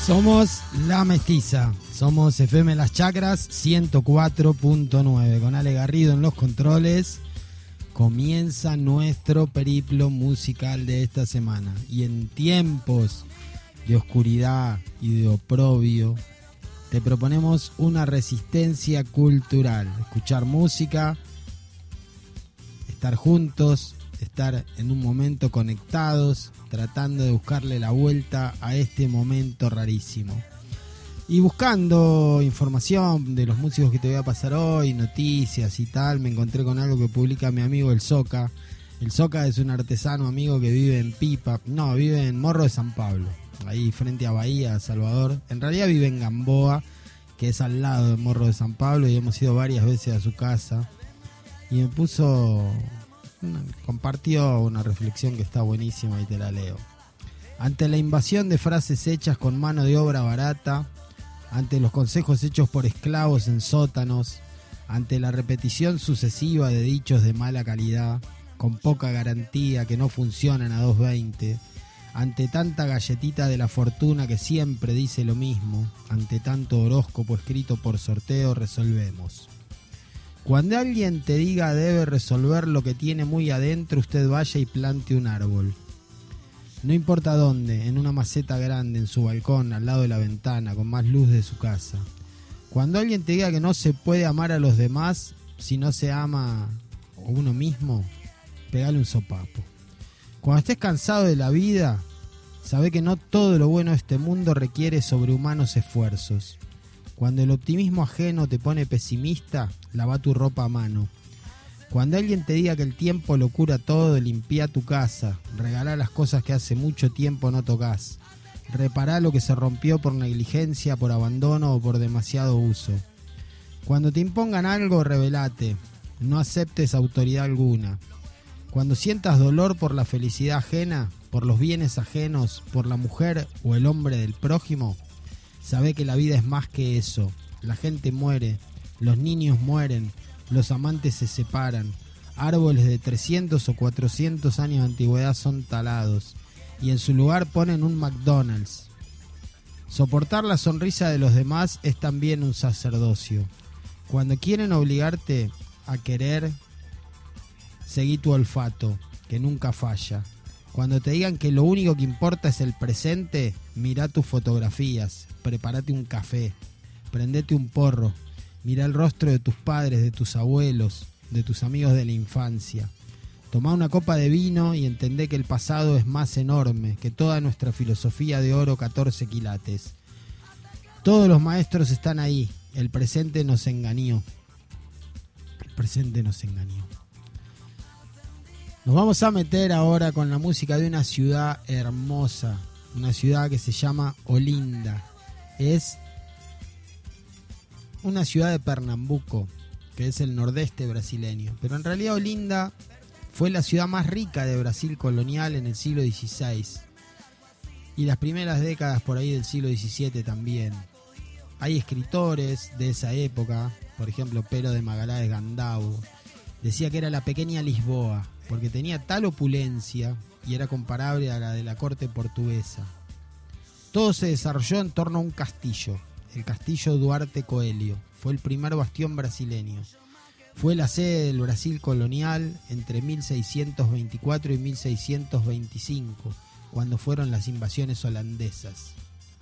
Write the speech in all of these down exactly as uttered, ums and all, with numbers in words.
Somos La Mestiza, somos F M Las Chacras ciento cuatro punto nueve. Con Ale Garrido en los controles, comienza nuestro periplo musical de esta semana. Y en tiempos de oscuridad y de oprobio, te proponemos una resistencia cultural. Escuchar música, estar juntos, estar en un momento conectados, tratando de buscarle la vuelta a este momento rarísimo. Y buscando información de los músicos que te voy a pasar hoy, noticias y tal, me encontré con algo que publica mi amigo El Soca. El Soca es un artesano amigo que vive en Pipa, no, vive en Morro de San Pablo, ahí frente a Bahía, Salvador. En realidad vive en Gamboa, que es al lado de Morro de San Pablo, y hemos ido varias veces a su casa. Y me puso... compartió una reflexión que está buenísima y te la leo. Ante la invasión de frases hechas con mano de obra barata, ante los consejos hechos por esclavos en sótanos, ante la repetición sucesiva de dichos de mala calidad, con poca garantía que no funcionan a dos veinte, ante tanta galletita de la fortuna que siempre dice lo mismo, ante tanto horóscopo escrito por sorteo, resolvemos. Cuando alguien te diga debe resolver lo que tiene muy adentro, usted vaya y plante un árbol. No importa dónde, en una maceta grande, en su balcón, al lado de la ventana, con más luz de su casa. Cuando alguien te diga que no se puede amar a los demás si no se ama a uno mismo, pegale un sopapo. Cuando estés cansado de la vida, sabe que no todo lo bueno de este mundo requiere sobrehumanos esfuerzos. Cuando el optimismo ajeno te pone pesimista, lava tu ropa a mano. Cuando alguien te diga que el tiempo lo cura todo, limpia tu casa, regalá las cosas que hace mucho tiempo no tocas, repará lo que se rompió por negligencia, por abandono o por demasiado uso. Cuando te impongan algo, rebelate, no aceptes autoridad alguna. Cuando sientas dolor por la felicidad ajena, por los bienes ajenos, por la mujer o el hombre del prójimo, sabé que la vida es más que eso. La gente muere, los niños mueren, los amantes se separan, árboles de trescientos o cuatrocientos años de antigüedad son talados y en su lugar ponen un McDonald's. Soportar la sonrisa de los demás es también un sacerdocio. Cuando quieren obligarte a querer, seguí tu olfato, que nunca falla. Cuando te digan que lo único que importa es el presente, mirá tus fotografías, prepárate un café, prendete un porro, mirá el rostro de tus padres, de tus abuelos, de tus amigos de la infancia. Tomá una copa de vino y entendé que el pasado es más enorme que toda nuestra filosofía de oro catorce quilates. Todos los maestros están ahí, el presente nos engañó. El presente nos engañó. Nos vamos a meter ahora con la música de una ciudad hermosa, una ciudad que se llama Olinda. Es una ciudad de Pernambuco, que es el nordeste brasileño. Pero en realidad Olinda fue la ciudad más rica de Brasil colonial en el siglo dieciséis. Y las primeras décadas por ahí del siglo diecisiete también. Hay escritores de esa época, por ejemplo Pero de Magalhães Gandavo, decía que era la pequeña Lisboa, porque tenía tal opulencia y era comparable a la de la corte portuguesa. Todo se desarrolló en torno a un castillo, el castillo Duarte Coelho. Fue el primer bastión brasileño. Fue la sede del Brasil colonial entre mil seiscientos veinticuatro y mil seiscientos veinticinco, cuando fueron las invasiones holandesas.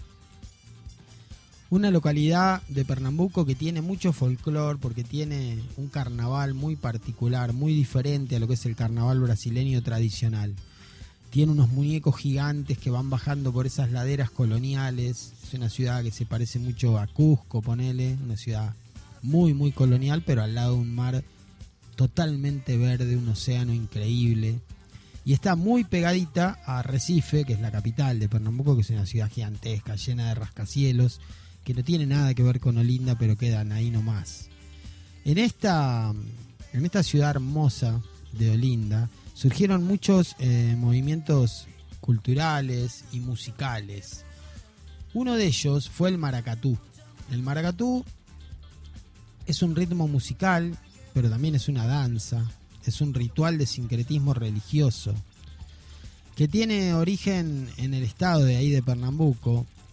Una localidad de Pernambuco que tiene mucho folclore porque tiene un carnaval muy particular, muy diferente a lo que es el carnaval brasileño tradicional. Tiene unos muñecos gigantes que van bajando por esas laderas coloniales. Es una ciudad que se parece mucho a Cusco, ponele, una ciudad muy muy colonial, pero al lado de un mar totalmente verde, un océano increíble. Y está muy pegadita a Recife, que es la capital de Pernambuco, que es una ciudad gigantesca, llena de rascacielos, que no tiene nada que ver con Olinda, pero quedan ahí nomás. En esta, en esta ciudad hermosa de Olinda surgieron muchos eh, movimientos culturales y musicales. Uno de ellos fue el maracatú. El maracatú es un ritmo musical, pero también es una danza, es un ritual de sincretismo religioso, que tiene origen en el estado de ahí de Pernambuco,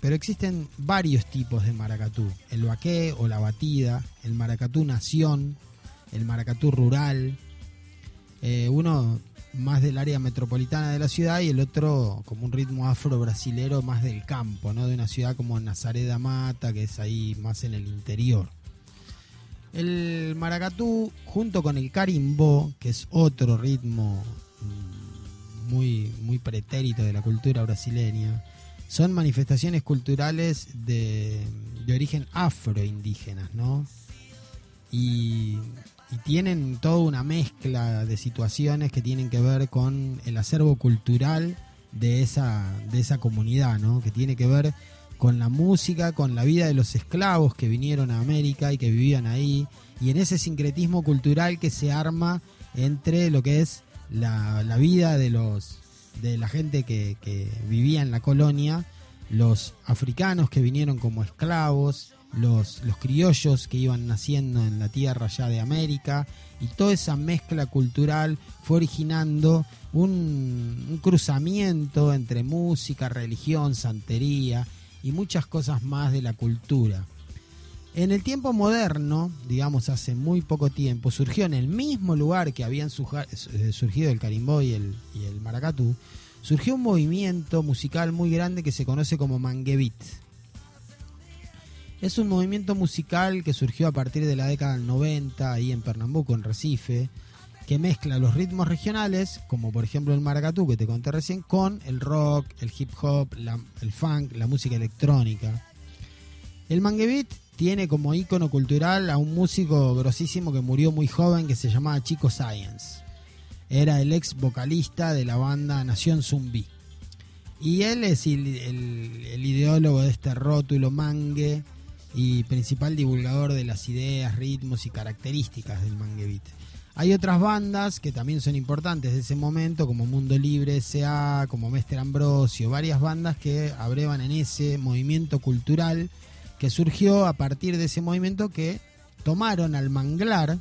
pero existen varios tipos de maracatú. El baqué o la batida, el maracatú nación, el maracatú rural, eh, uno más del área metropolitana de la ciudad y el otro como un ritmo afro-brasilero más del campo, ¿no? De una ciudad como Nazaré da Mata, que es ahí más en el interior. El maracatú, junto con el carimbó, que es otro ritmo muy, muy pretérito de la cultura brasileña, son manifestaciones culturales de, de origen afroindígenas, ¿no? Y, y tienen toda una mezcla de situaciones que tienen que ver con el acervo cultural de esa, de esa comunidad, ¿no? Que tiene que ver con la música, con la vida de los esclavos que vinieron a América y que vivían ahí, y en ese sincretismo cultural que se arma entre lo que es la, la vida de los de la gente que, que vivía en la colonia, los africanos que vinieron como esclavos, los, los criollos que iban naciendo en la tierra ya de América, y toda esa mezcla cultural fue originando un, un cruzamiento entre música, religión, santería y muchas cosas más de la cultura. En el tiempo moderno, digamos hace muy poco tiempo, surgió en el mismo lugar que habían surgido el carimbó y el, y el maracatú, surgió un movimiento musical muy grande que se conoce como mangue beat. Es un movimiento musical que surgió a partir de la década del noventa, ahí en Pernambuco, en Recife, que mezcla los ritmos regionales, como por ejemplo el maracatú que te conté recién, con el rock, el hip hop, la, el funk, la música electrónica. El mangue beat tiene como ícono cultural a un músico grosísimo que murió muy joven que se llamaba Chico Science. Era el ex vocalista de la banda Nación Zumbi. Y él es el, el, el ideólogo de este rótulo mangue y principal divulgador de las ideas, ritmos y características del mangue beat. Hay otras bandas que también son importantes de ese momento, como Mundo Libre S A, como Mester Ambrosio, varias bandas que abrevan en ese movimiento cultural que surgió a partir de ese movimiento, que tomaron al manglar.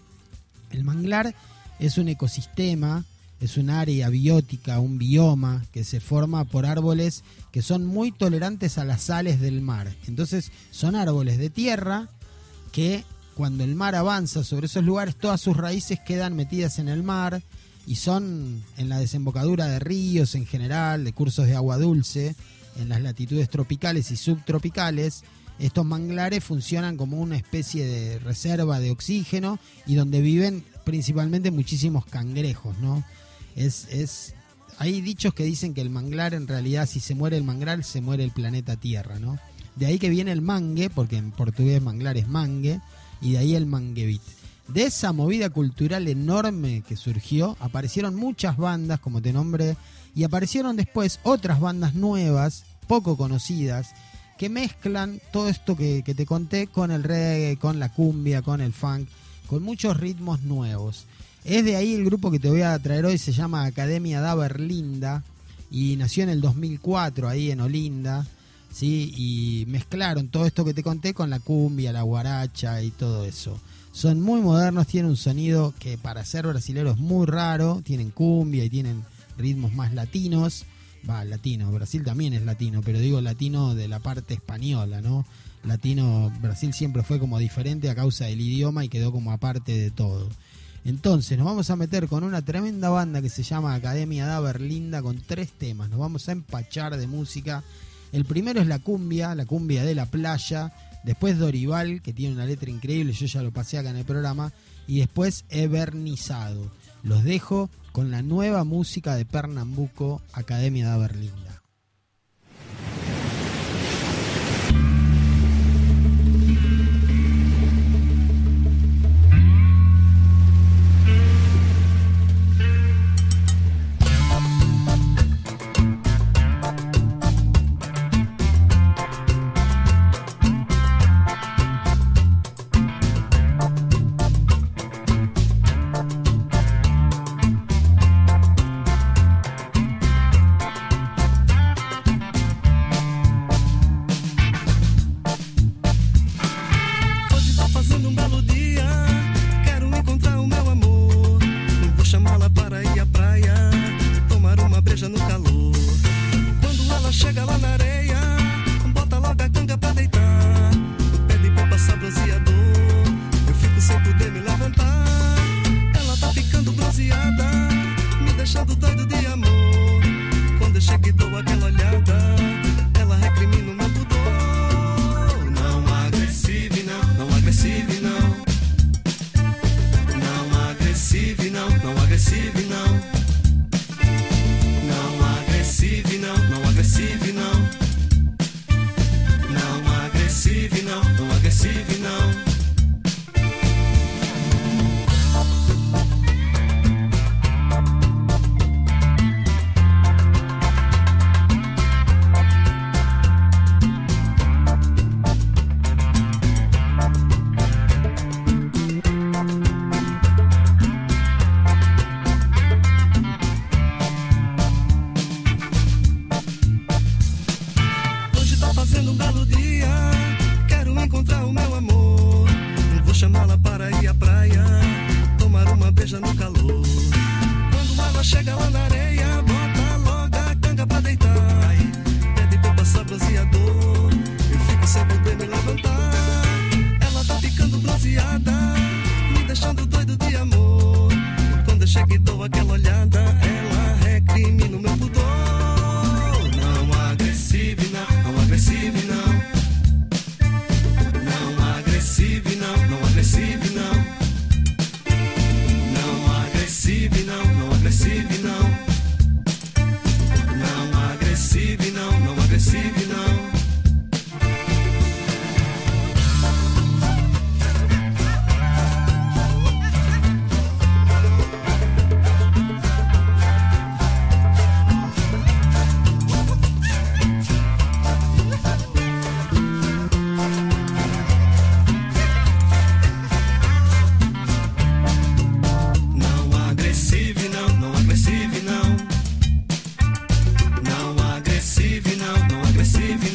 El manglar es un ecosistema, es un área biótica, un bioma que se forma por árboles que son muy tolerantes a las sales del mar. Entonces son árboles de tierra que cuando el mar avanza sobre esos lugares, todas sus raíces quedan metidas en el mar y son en la desembocadura de ríos en general, de cursos de agua dulce, en las latitudes tropicales y subtropicales. Estos manglares funcionan como una especie de reserva de oxígeno y donde viven principalmente muchísimos cangrejos, ¿no? Es, es, hay dichos que dicen que el manglar, en realidad, si se muere el manglar, se muere el planeta Tierra, ¿no? De ahí que viene el mangue, porque en portugués manglar es mangue, y de ahí el mangue beat. De esa movida cultural enorme que surgió, aparecieron muchas bandas, como te nombré, y aparecieron después otras bandas nuevas, poco conocidas, que mezclan todo esto que, que te conté con el reggae, con la cumbia, con el funk, con muchos ritmos nuevos. Es de ahí el grupo que te voy a traer hoy, se llama Academia da Berlinda y nació en el dos mil cuatro ahí en Olinda, ¿sí? Y mezclaron todo esto que te conté con la cumbia, la guaracha y todo eso. Son muy modernos, tienen un sonido que para ser brasilero es muy raro, tienen cumbia y tienen ritmos más latinos. Va, latino, Brasil también es latino, pero digo latino de la parte española, ¿no? Latino, Brasil siempre fue como diferente a causa del idioma y quedó como aparte de todo. Entonces nos vamos a meter con una tremenda banda que se llama Academia da Berlinda con tres temas. Nos vamos a empachar de música. El primero es la cumbia, la cumbia de la playa. Después Dorival, que tiene una letra increíble, yo ya lo pasé acá en el programa. Y después Evernizado. Los dejo con la nueva música de Pernambuco, Academia da Berlinda. chega lá na areia, bota logo a canga pra deitar. Pede pra eu passar bronzeador, eu fico sem poder me levantar. Ela tá ficando bronzeada, me deixando doido de amor. Quando eu chego e dou aquela olhada, ela recrimina o meu pudor. Não agressive não, não agressive não. Não agressive não, não agressive não. Não agressive não, não agressive não. Não agressive não, não agressive não. Agressive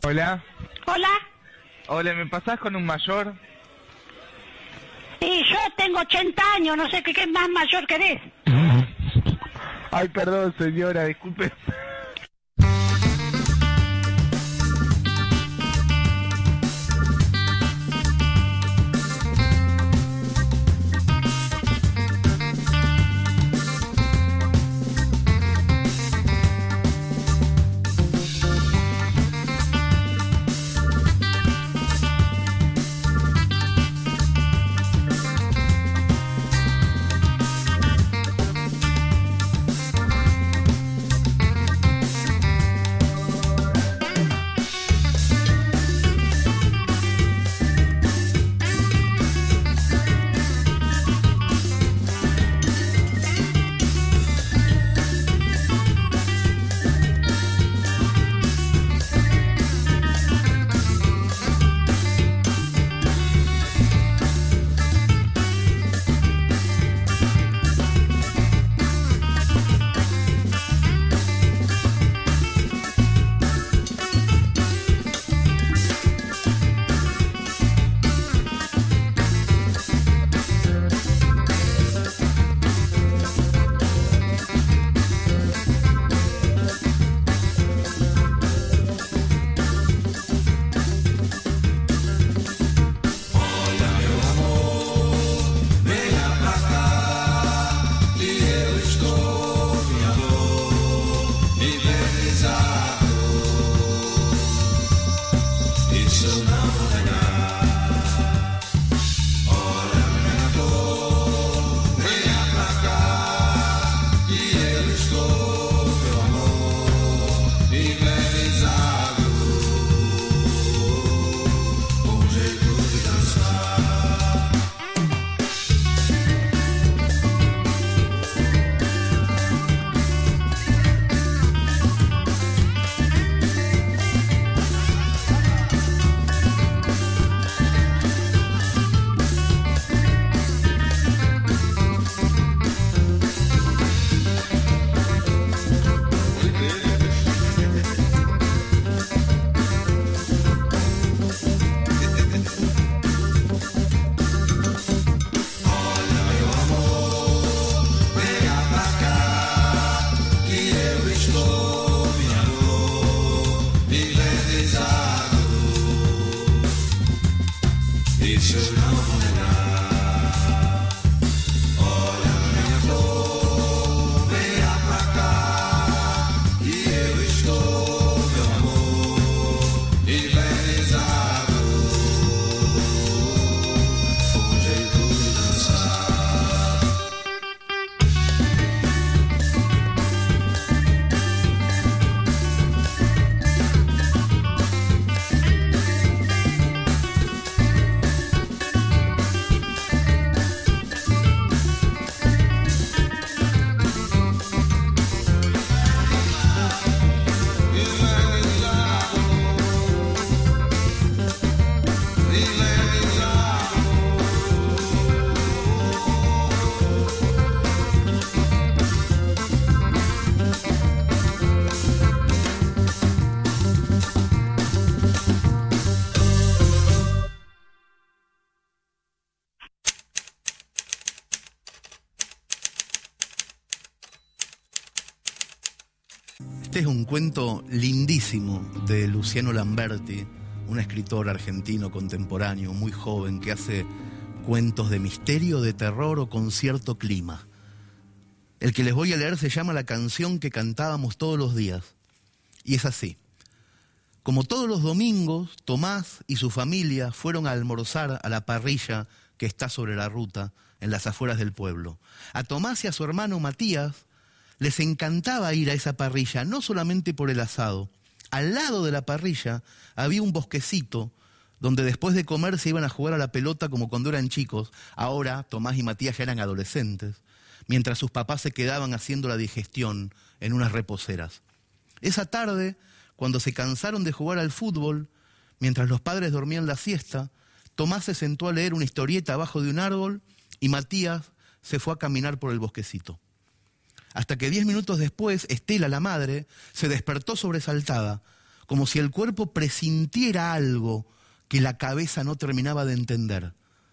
Hola. Hola. Hola, ¿me pasás con un mayor? Sí, yo tengo ochenta años, no sé qué, qué más mayor querés. Ay, perdón, señora, disculpe. Este es un cuento lindísimo de Luciano Lamberti, un escritor argentino contemporáneo, muy joven, que hace cuentos de misterio, de terror o con cierto clima. El que les voy a leer se llama La canción que cantábamos todos los días. Y es así. Como todos los domingos, Tomás y su familia fueron a almorzar a la parrilla que está sobre la ruta, en las afueras del pueblo. A Tomás y a su hermano Matías les encantaba ir a esa parrilla, no solamente por el asado. Al lado de la parrilla había un bosquecito donde después de comer se iban a jugar a la pelota como cuando eran chicos. Ahora Tomás y Matías ya eran adolescentes, mientras sus papás se quedaban haciendo la digestión en unas reposeras. Esa tarde, cuando se cansaron de jugar al fútbol, mientras los padres dormían la siesta, Tomás se sentó a leer una historieta abajo de un árbol y Matías se fue a caminar por el bosquecito. Hasta que diez minutos después, Estela, la madre, se despertó sobresaltada, como si el cuerpo presintiera algo que la cabeza no terminaba de entender.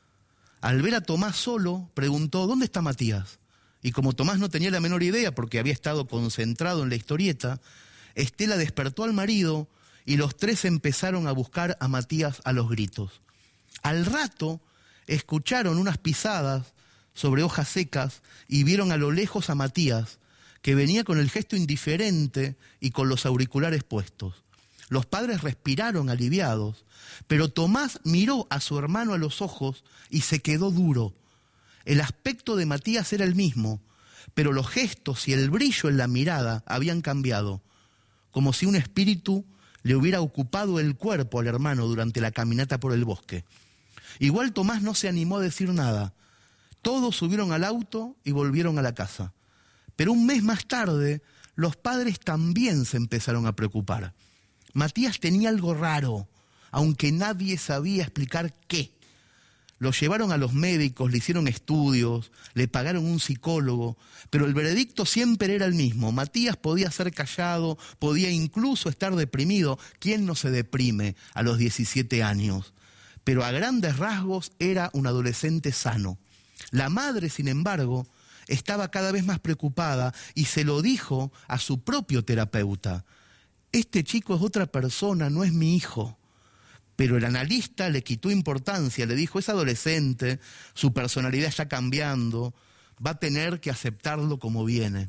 Al ver a Tomás solo, preguntó, ¿dónde está Matías? Y como Tomás no tenía la menor idea porque había estado concentrado en la historieta, Estela despertó al marido y los tres empezaron a buscar a Matías a los gritos. Al rato escucharon unas pisadas sobre hojas secas y vieron a lo lejos a Matías, que venía con el gesto indiferente y con los auriculares puestos. Los padres respiraron aliviados, pero Tomás miró a su hermano a los ojos y se quedó duro. El aspecto de Matías era el mismo, pero los gestos y el brillo en la mirada habían cambiado, como si un espíritu le hubiera ocupado el cuerpo al hermano durante la caminata por el bosque. Igual Tomás no se animó a decir nada. Todos subieron al auto y volvieron a la casa. Pero un mes más tarde, los padres también se empezaron a preocupar. Matías tenía algo raro, aunque nadie sabía explicar qué. Lo llevaron a los médicos, le hicieron estudios, le pagaron un psicólogo, pero el veredicto siempre era el mismo. Matías podía ser callado, podía incluso estar deprimido. ¿Quién no se deprime a los diecisiete años? Pero a grandes rasgos era un adolescente sano. La madre, sin embargo, estaba cada vez más preocupada y se lo dijo a su propio terapeuta. Este chico es otra persona, no es mi hijo. Pero el analista le quitó importancia, le dijo, es adolescente, su personalidad está cambiando, va a tener que aceptarlo como viene.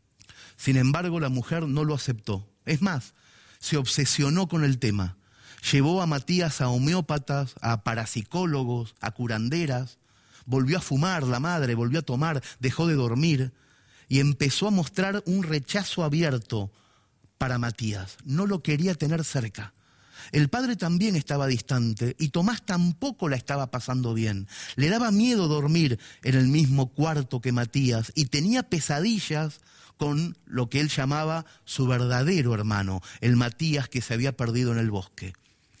Sin embargo, la mujer no lo aceptó. Es más, se obsesionó con el tema. Llevó a Matías a homeópatas, a parapsicólogos, a curanderas. Volvió a fumar la madre, volvió a tomar, dejó de dormir y empezó a mostrar un rechazo abierto para Matías. No lo quería tener cerca. El padre también estaba distante y Tomás tampoco la estaba pasando bien. Le daba miedo dormir en el mismo cuarto que Matías y tenía pesadillas con lo que él llamaba su verdadero hermano, el Matías que se había perdido en el bosque.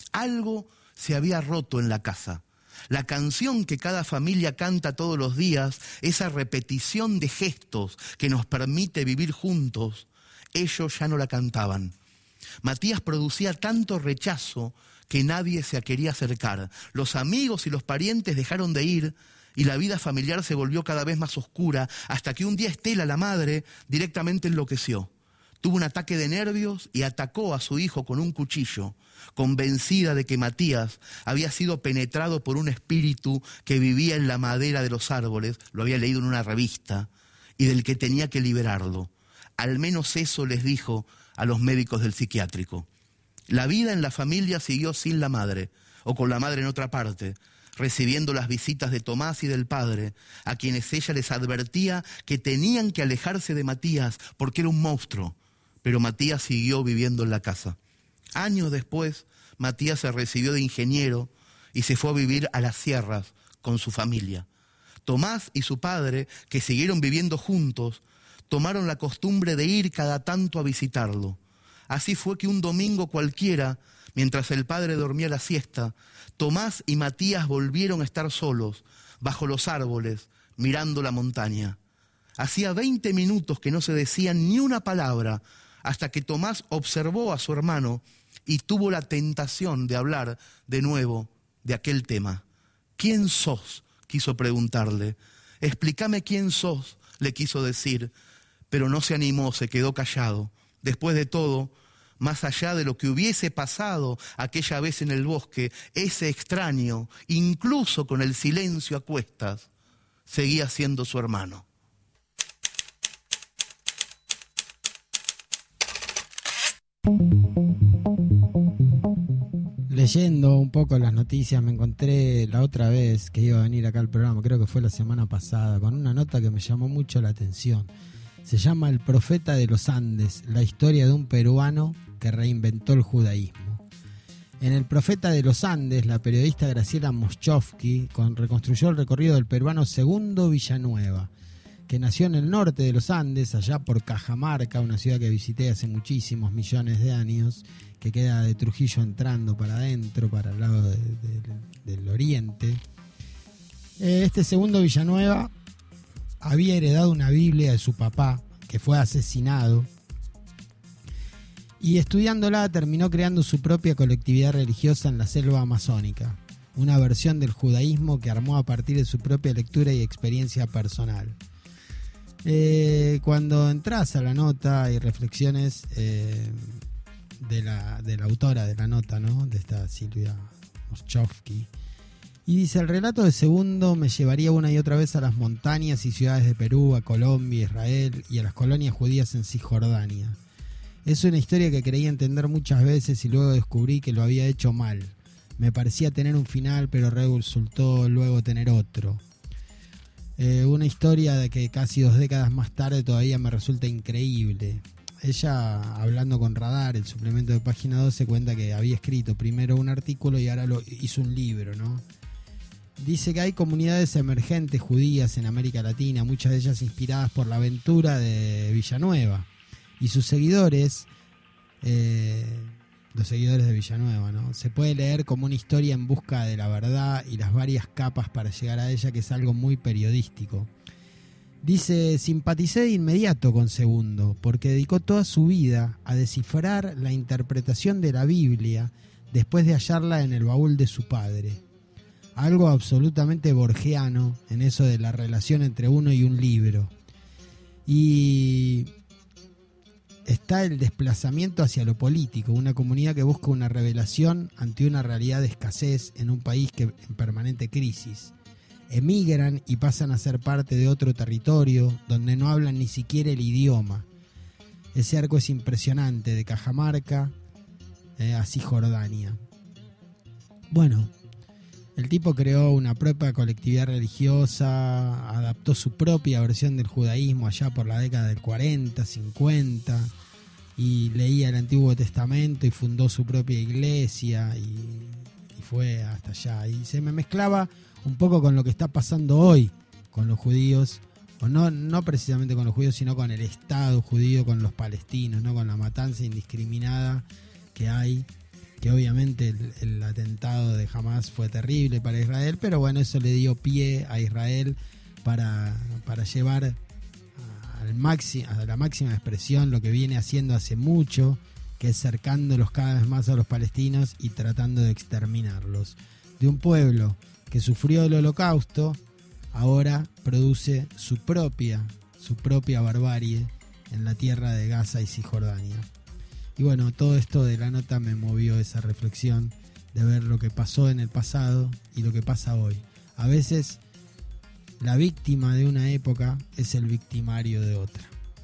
Algo se había roto en la casa. La canción que cada familia canta todos los días, esa repetición de gestos que nos permite vivir juntos, ellos ya no la cantaban. Matías producía tanto rechazo que nadie se quería acercar. Los amigos y los parientes dejaron de ir y la vida familiar se volvió cada vez más oscura hasta que un día Estela, la madre, directamente enloqueció. Tuvo un ataque de nervios y atacó a su hijo con un cuchillo, convencida de que Matías había sido penetrado por un espíritu que vivía en la madera de los árboles, lo había leído en una revista, y del que tenía que liberarlo. Al menos eso les dijo a los médicos del psiquiátrico. La vida en la familia siguió sin la madre, o con la madre en otra parte, recibiendo las visitas de Tomás y del padre, a quienes ella les advertía que tenían que alejarse de Matías porque era un monstruo. Pero Matías siguió viviendo en la casa. Años después, Matías se recibió de ingeniero y se fue a vivir a las sierras con su familia. Tomás y su padre, que siguieron viviendo juntos, tomaron la costumbre de ir cada tanto a visitarlo. Así fue que un domingo cualquiera, mientras el padre dormía la siesta, Tomás y Matías volvieron a estar solos, bajo los árboles, mirando la montaña. Hacía veinte minutos que no se decían ni una palabra, hasta que Tomás observó a su hermano y tuvo la tentación de hablar de nuevo de aquel tema. ¿Quién sos?, quiso preguntarle. Explícame quién sos, le quiso decir, pero no se animó, se quedó callado. Después de todo, más allá de lo que hubiese pasado aquella vez en el bosque, ese extraño, incluso con el silencio a cuestas, seguía siendo su hermano. Leyendo un poco las noticias me encontré la otra vez que iba a venir acá al programa, creo que fue la semana pasada, con una nota que me llamó mucho la atención. Se llama El Profeta de los Andes, la historia de un peruano que reinventó el judaísmo. En El Profeta de los Andes, la periodista Graciela Moschowski reconstruyó el recorrido del peruano Segundo Villanueva, que nació en el norte de los Andes, allá por Cajamarca, una ciudad que visité hace muchísimos millones de años, que queda de Trujillo entrando para adentro, para el lado de, de, del oriente. Este Segundo Villanueva había heredado una Biblia de su papá, que fue asesinado, Y estudiándola terminó creando su propia colectividad religiosa en la selva amazónica, una versión del judaísmo que armó a partir de su propia lectura y experiencia personal. Eh, cuando entras a la nota y reflexiones eh, de, la, de la autora de la nota, ¿no? De esta Silvia Moschovsky, y dice: el relato de Segundo me llevaría una y otra vez a las montañas y ciudades de Perú, a Colombia, Israel y a las colonias judías en Cisjordania. Es una historia que creí entender muchas veces y luego descubrí que lo había hecho mal. Me parecía tener un final, pero resultó luego tener otro. Eh, una historia de que casi dos décadas más tarde todavía me resulta increíble. Ella, hablando con Radar, el suplemento de Página doce, cuenta que había escrito primero un artículo y ahora lo hizo un libro, ¿no? Dice que hay comunidades emergentes judías en América Latina, muchas de ellas inspiradas por la aventura de Villanueva. Y sus seguidores, eh, los seguidores de Villanueva, ¿no? Se puede leer como una historia en busca de la verdad y las varias capas para llegar a ella, que es algo muy periodístico. Dice: simpaticé de inmediato con Segundo, porque dedicó toda su vida a descifrar la interpretación de la Biblia después de hallarla en el baúl de su padre. Algo absolutamente borgiano en eso de la relación entre uno y un libro. Y está el desplazamiento hacia lo político, una comunidad que busca una revelación ante una realidad de escasez en un país que en permanente crisis. Emigran y pasan a ser parte de otro territorio donde no hablan ni siquiera el idioma. Ese arco es impresionante, de Cajamarca eh, a Cisjordania. Bueno, el tipo creó una propia colectividad religiosa, adaptó su propia versión del judaísmo allá por la década del cuarenta, cincuenta, y leía el Antiguo Testamento y fundó su propia iglesia y, y fue hasta allá. Y se me mezclaba un poco con lo que está pasando hoy con los judíos, o no, no precisamente con los judíos, sino con el Estado judío, con los palestinos, ¿no? Con la matanza indiscriminada que hay. Que obviamente el, el atentado de Hamas fue terrible para Israel, pero bueno, eso le dio pie a Israel para, para llevar al máximo, a la máxima expresión lo que viene haciendo hace mucho, que es cercándolos cada vez más a los palestinos y tratando de exterminarlos. De un pueblo que sufrió el holocausto, ahora produce su propia, su propia barbarie en la tierra de Gaza y Cisjordania. Y bueno, todo esto de la nota me movió esa reflexión de ver lo que pasó en el pasado y lo que pasa hoy. A veces la víctima de una época es el victimario de otra.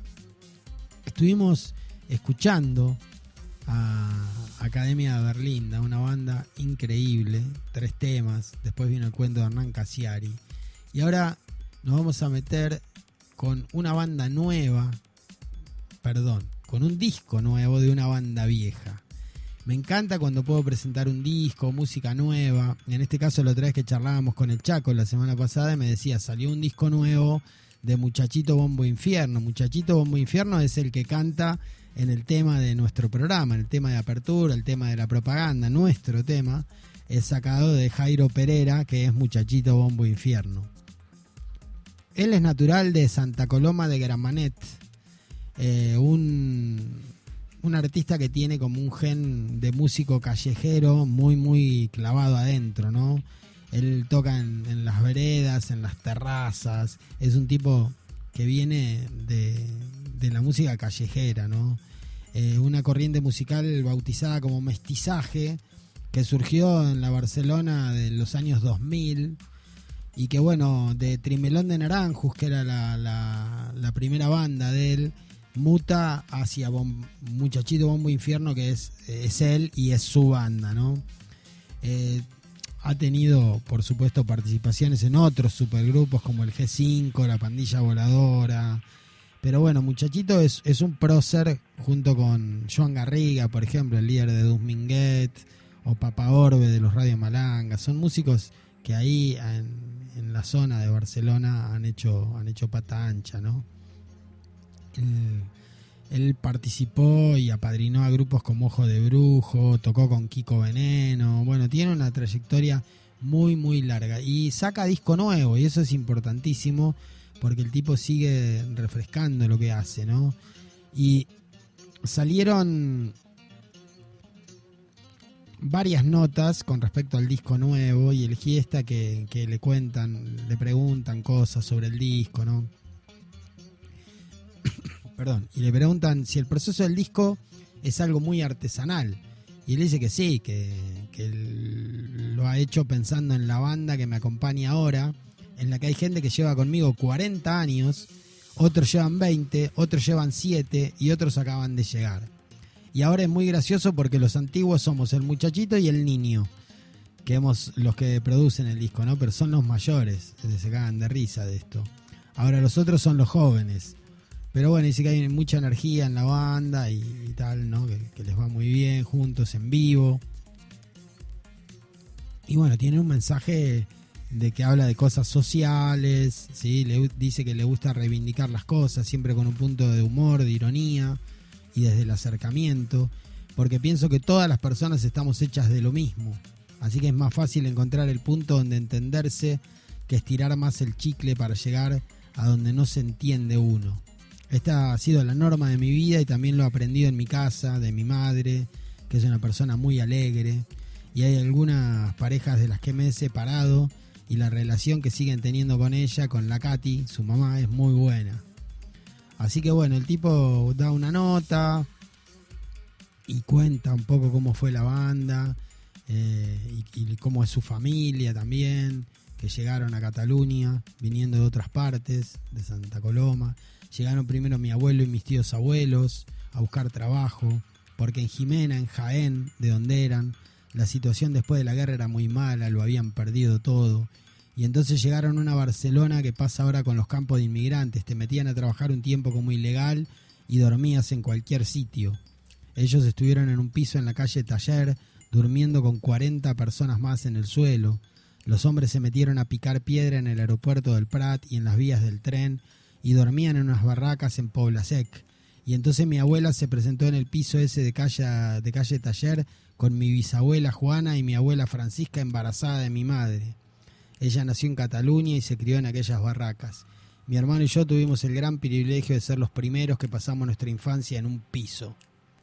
Estuvimos escuchando a Academia de Berlinda, una banda increíble, tres temas, después vino el cuento de Hernán Casiari. Y ahora nos vamos a meter con una banda nueva, perdón, con un disco nuevo de una banda vieja. Me encanta cuando puedo presentar un disco, música nueva. En este caso, la otra vez que charlábamos con el Chaco la semana pasada, me decía, salió un disco nuevo de Muchachito Bombo Infierno. Muchachito Bombo Infierno es el que canta en el tema de nuestro programa, en el tema de apertura, el tema de la propaganda. Nuestro tema es sacado de Jairo Pereira, que es Muchachito Bombo Infierno. Él es natural de Santa Coloma de Gramenet. Eh, un, un artista que tiene como un gen de músico callejero muy muy clavado adentro, ¿no? Él toca en, en las veredas, en las terrazas, es un tipo que viene de, de la música callejera, ¿no? Eh, una corriente musical bautizada como mestizaje, que surgió en la Barcelona de los años dos mil, y que bueno, de Trimelón de Naranjos, que era la, la, la primera banda de él, muta hacia Bom, Muchachito Bombo Infierno, que es, es él y es su banda, ¿no? Eh, ha tenido, por supuesto, participaciones en otros supergrupos como el G cinco, la Pandilla Voladora, pero bueno, Muchachito es, es un prócer junto con Joan Garriga, por ejemplo, el líder de Dusminguet, o Papa Orbe de los Radio Malanga. Son músicos que ahí en, en la zona de Barcelona han hecho, han hecho pata ancha, ¿no? Él, él participó y apadrinó a grupos como Ojo de Brujo, tocó con Kiko Veneno, bueno, tiene una trayectoria muy muy larga y saca disco nuevo, y eso es importantísimo porque el tipo sigue refrescando lo que hace, ¿no? Y salieron varias notas con respecto al disco nuevo y elegí esta que, que le cuentan, le preguntan cosas sobre el disco, ¿no? Perdón, y le preguntan si el proceso del disco es algo muy artesanal. Y él dice que sí, que, que él lo ha hecho pensando en la banda que me acompaña ahora, en la que hay gente que lleva conmigo cuarenta años, otros llevan veinte, otros llevan siete y otros acaban de llegar. Y ahora es muy gracioso porque los antiguos somos el muchachito y el niño, que hemos los que producen el disco, ¿no? Pero son los mayores, se cagan de risa de esto. Ahora los otros son los jóvenes. Pero bueno, dice que hay mucha energía en la banda y, y tal, ¿no? Que, que les va muy bien juntos en vivo. Y bueno, tiene un mensaje de que habla de cosas sociales, ¿sí? Le, dice que le gusta reivindicar las cosas, siempre con un punto de humor, de ironía y desde el acercamiento, porque pienso que todas las personas estamos hechas de lo mismo. Así que es más fácil encontrar el punto donde entenderse que estirar más el chicle para llegar a donde no se entiende uno. Esta ha sido la norma de mi vida y también lo he aprendido en mi casa, de mi madre, que es una persona muy alegre. Y hay algunas parejas de las que me he separado y la relación que siguen teniendo con ella, con la Katy, su mamá, es muy buena. Así que bueno, el tipo da una nota y cuenta un poco cómo fue la banda eh, y, y cómo es su familia también, que llegaron a Cataluña viniendo de otras partes, de Santa Coloma. Llegaron primero mi abuelo y mis tíos abuelos a buscar trabajo, porque en Jimena, en Jaén, de donde eran, la situación después de la guerra era muy mala, lo habían perdido todo. Y entonces llegaron a una Barcelona que pasa ahora con los campos de inmigrantes. Te metían a trabajar un tiempo como ilegal y dormías en cualquier sitio. Ellos estuvieron en un piso en la calle Taller, durmiendo con cuarenta personas más en el suelo. Los hombres se metieron a picar piedra en el aeropuerto del Prat y en las vías del tren, y dormían en unas barracas en Poblasec. Y entonces mi abuela se presentó en el piso ese de calle, de calle Taller con mi bisabuela Juana y mi abuela Francisca, embarazada de mi madre. Ella nació en Cataluña y se crió en aquellas barracas. Mi hermano y yo tuvimos el gran privilegio de ser los primeros que pasamos nuestra infancia en un piso.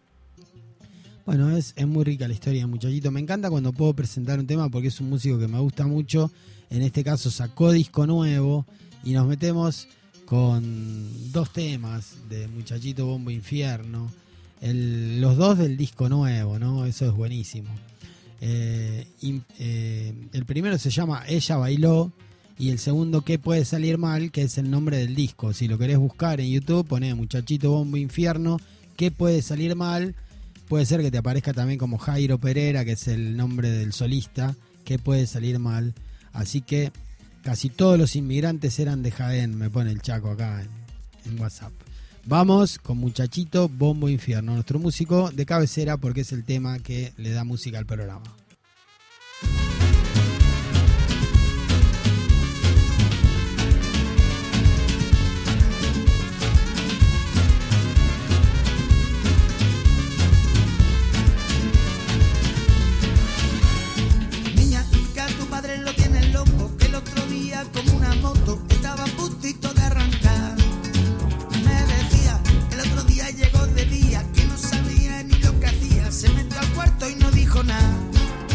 Bueno, es, es muy rica la historia, muchachito. Me encanta cuando puedo presentar un tema porque es un músico que me gusta mucho. En este caso sacó disco nuevo y nos metemos con dos temas de Muchachito Bombo Infierno, el, los dos del disco nuevo, ¿no? Eso es buenísimo. Eh, y, eh, el primero se llama Ella Bailó y el segundo ¿Qué puede salir mal?, que es el nombre del disco. Si lo querés buscar en YouTube, poné Muchachito Bombo Infierno, ¿Qué puede salir mal? Puede ser que te aparezca también como Jairo Pereira, que es el nombre del solista, ¿Qué puede salir mal? Así que casi todos los inmigrantes eran de Jaén, me pone el Chaco acá en, en WhatsApp. Vamos con Muchachito Bombo Infierno, nuestro músico de cabecera porque es el tema que le da música al programa. Niña, que a tu padre lo tienes loco, que el otro día como una moto estaba a puntito de arrancar. Me decía que el otro día llegó de día, que no sabía ni lo que hacía, se metió al cuarto y no dijo nada.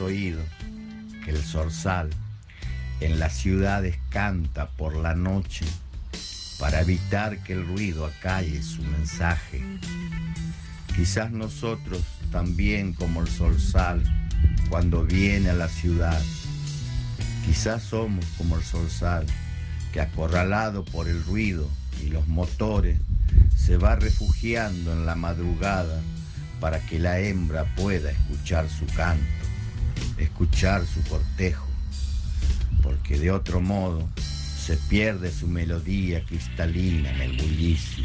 oído que el zorzal en las ciudades canta por la noche para evitar que el ruido acalle su mensaje. Quizás nosotros también, como el zorzal, cuando viene a la ciudad, quizás somos como el zorzal, que acorralado por el ruido y los motores, se va refugiando en la madrugada para que la hembra pueda escuchar su canto, escuchar su cortejo, porque de otro modo se pierde su melodía cristalina en el bullicio.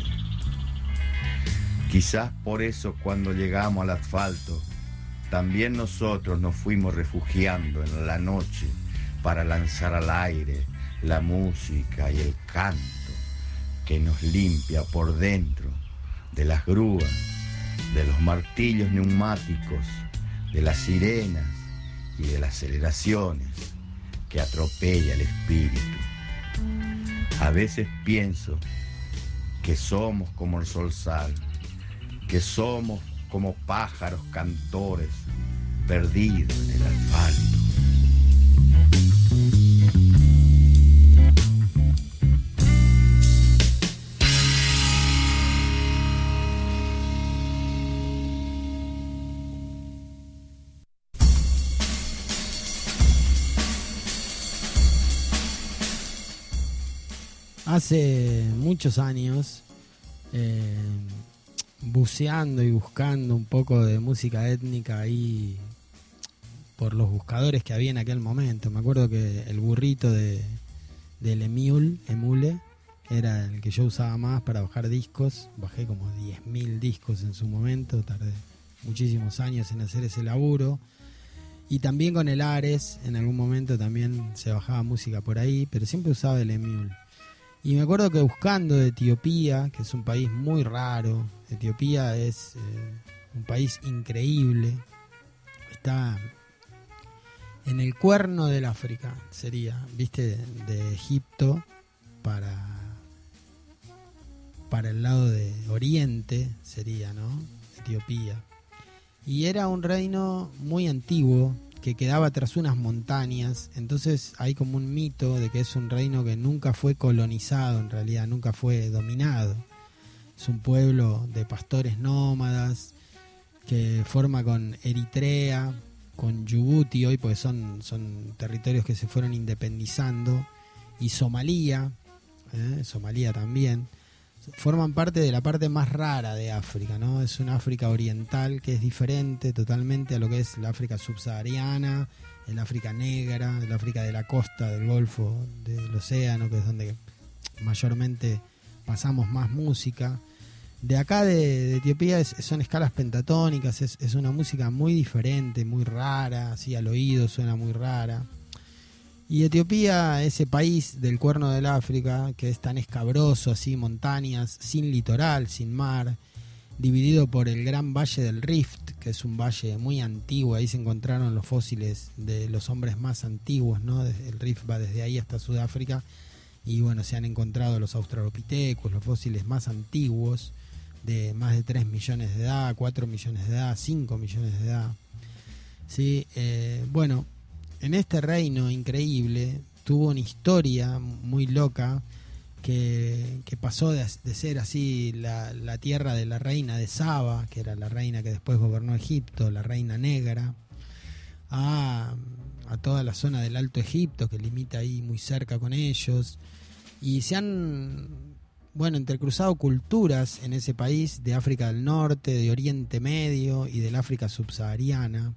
Quizás por eso cuando llegamos al asfalto, también nosotros nos fuimos refugiando en la noche para lanzar al aire la música y el canto que nos limpia por dentro de las grúas, de los martillos neumáticos, de las sirenas y de las aceleraciones que atropella el espíritu. A veces pienso que somos como el zorzal, que somos como pájaros cantores perdidos en el asfalto. Hace muchos años, eh, buceando y buscando un poco de música étnica ahí por los buscadores que había en aquel momento, me acuerdo que el burrito de del Emule, Emule era el que yo usaba más para bajar discos. Bajé como diez mil discos en su momento, tardé muchísimos años en hacer ese laburo. Y también con el Ares, en algún momento también se bajaba música por ahí, pero siempre usaba el Emule. Y me acuerdo que buscando de Etiopía, que es un país muy raro, Etiopía es eh, un país increíble, está en el cuerno del África, sería, viste, de, de Egipto para, para el lado de Oriente, sería, ¿no? Etiopía. Y era un reino muy antiguo, que quedaba tras unas montañas, entonces hay como un mito de que es un reino que nunca fue colonizado, en realidad nunca fue dominado. Es un pueblo de pastores nómadas que forma con Eritrea, con Djibouti hoy, porque son, son territorios que se fueron independizando, y Somalia, ¿eh? Somalia también, forman parte de la parte más rara de África, ¿no? Es una África oriental que es diferente totalmente a lo que es la África subsahariana, el África negra, el África de la costa del Golfo del Océano, que es donde mayormente pasamos más música. De acá de, de Etiopía es, son escalas pentatónicas, es, es una música muy diferente, muy rara, así al oído suena muy rara. Y Etiopía, ese país del cuerno del África, que es tan escabroso, así, montañas, sin litoral, sin mar, dividido por el gran valle del Rift, que es un valle muy antiguo, ahí se encontraron los fósiles de los hombres más antiguos, ¿no? El Rift va desde ahí hasta Sudáfrica, y bueno, se han encontrado los australopithecus, los fósiles más antiguos, de más de tres millones de edad, cuatro millones de edad, cinco millones de edad. Sí, eh, bueno... En este reino increíble tuvo una historia muy loca que, que pasó de, de ser así la, la tierra de la reina de Saba, que era la reina que después gobernó Egipto, la reina negra, a, a toda la zona del Alto Egipto, que limita ahí muy cerca con ellos. Y se han, bueno, entrecruzado culturas en ese país de África del Norte, de Oriente Medio y del África subsahariana,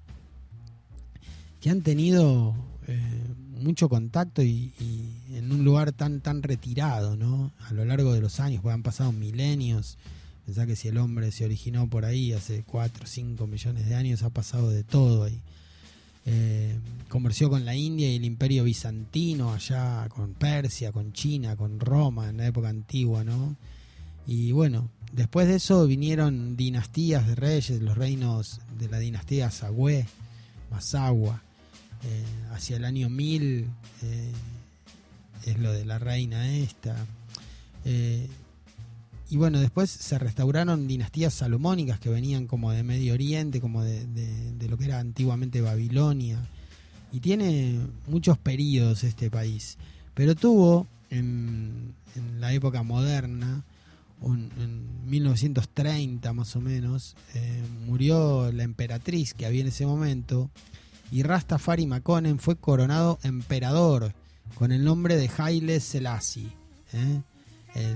que han tenido eh, mucho contacto y, y en un lugar tan tan retirado, ¿no? A lo largo de los años, pues han pasado milenios. Pensá que si el hombre se originó por ahí hace cuatro o cinco millones de años, ha pasado de todo ahí. Eh, comerció con la India y el Imperio Bizantino, allá con Persia, con China, con Roma en la época antigua, ¿no? Y bueno, después de eso vinieron dinastías de reyes, los reinos de la dinastía Sagüe, Masagua. Eh, hacia el año mil eh, es lo de la reina esta, eh, y bueno, después se restauraron dinastías salomónicas que venían como de Medio Oriente, como de, de, de lo que era antiguamente Babilonia, y tiene muchos periodos este país, pero tuvo en, en la época moderna, un, en mil novecientos treinta más o menos, eh, murió la emperatriz que había en ese momento, y Rastafari Makonnen fue coronado emperador con el nombre de Haile Selassie, ¿eh? el,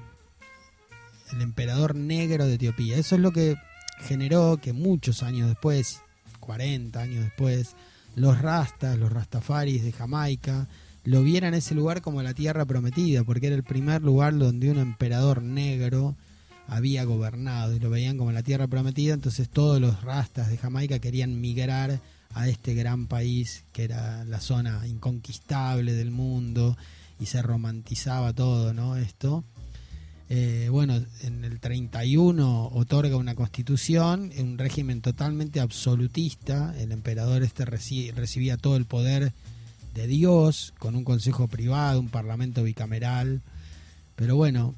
el emperador negro de Etiopía. Eso es lo que generó que muchos años después, cuarenta años después, los rastas, los rastafaris de Jamaica, lo vieran ese lugar como la tierra prometida, porque era el primer lugar donde un emperador negro había gobernado, y lo veían como la tierra prometida. Entonces todos los rastas de Jamaica querían migrar a este gran país que era la zona inconquistable del mundo, y se romantizaba todo, ¿no? Esto. Eh, bueno, en el treinta y uno otorga una constitución, un régimen totalmente absolutista. El emperador este reci- recibía todo el poder de Dios, con un consejo privado, un parlamento bicameral. Pero bueno,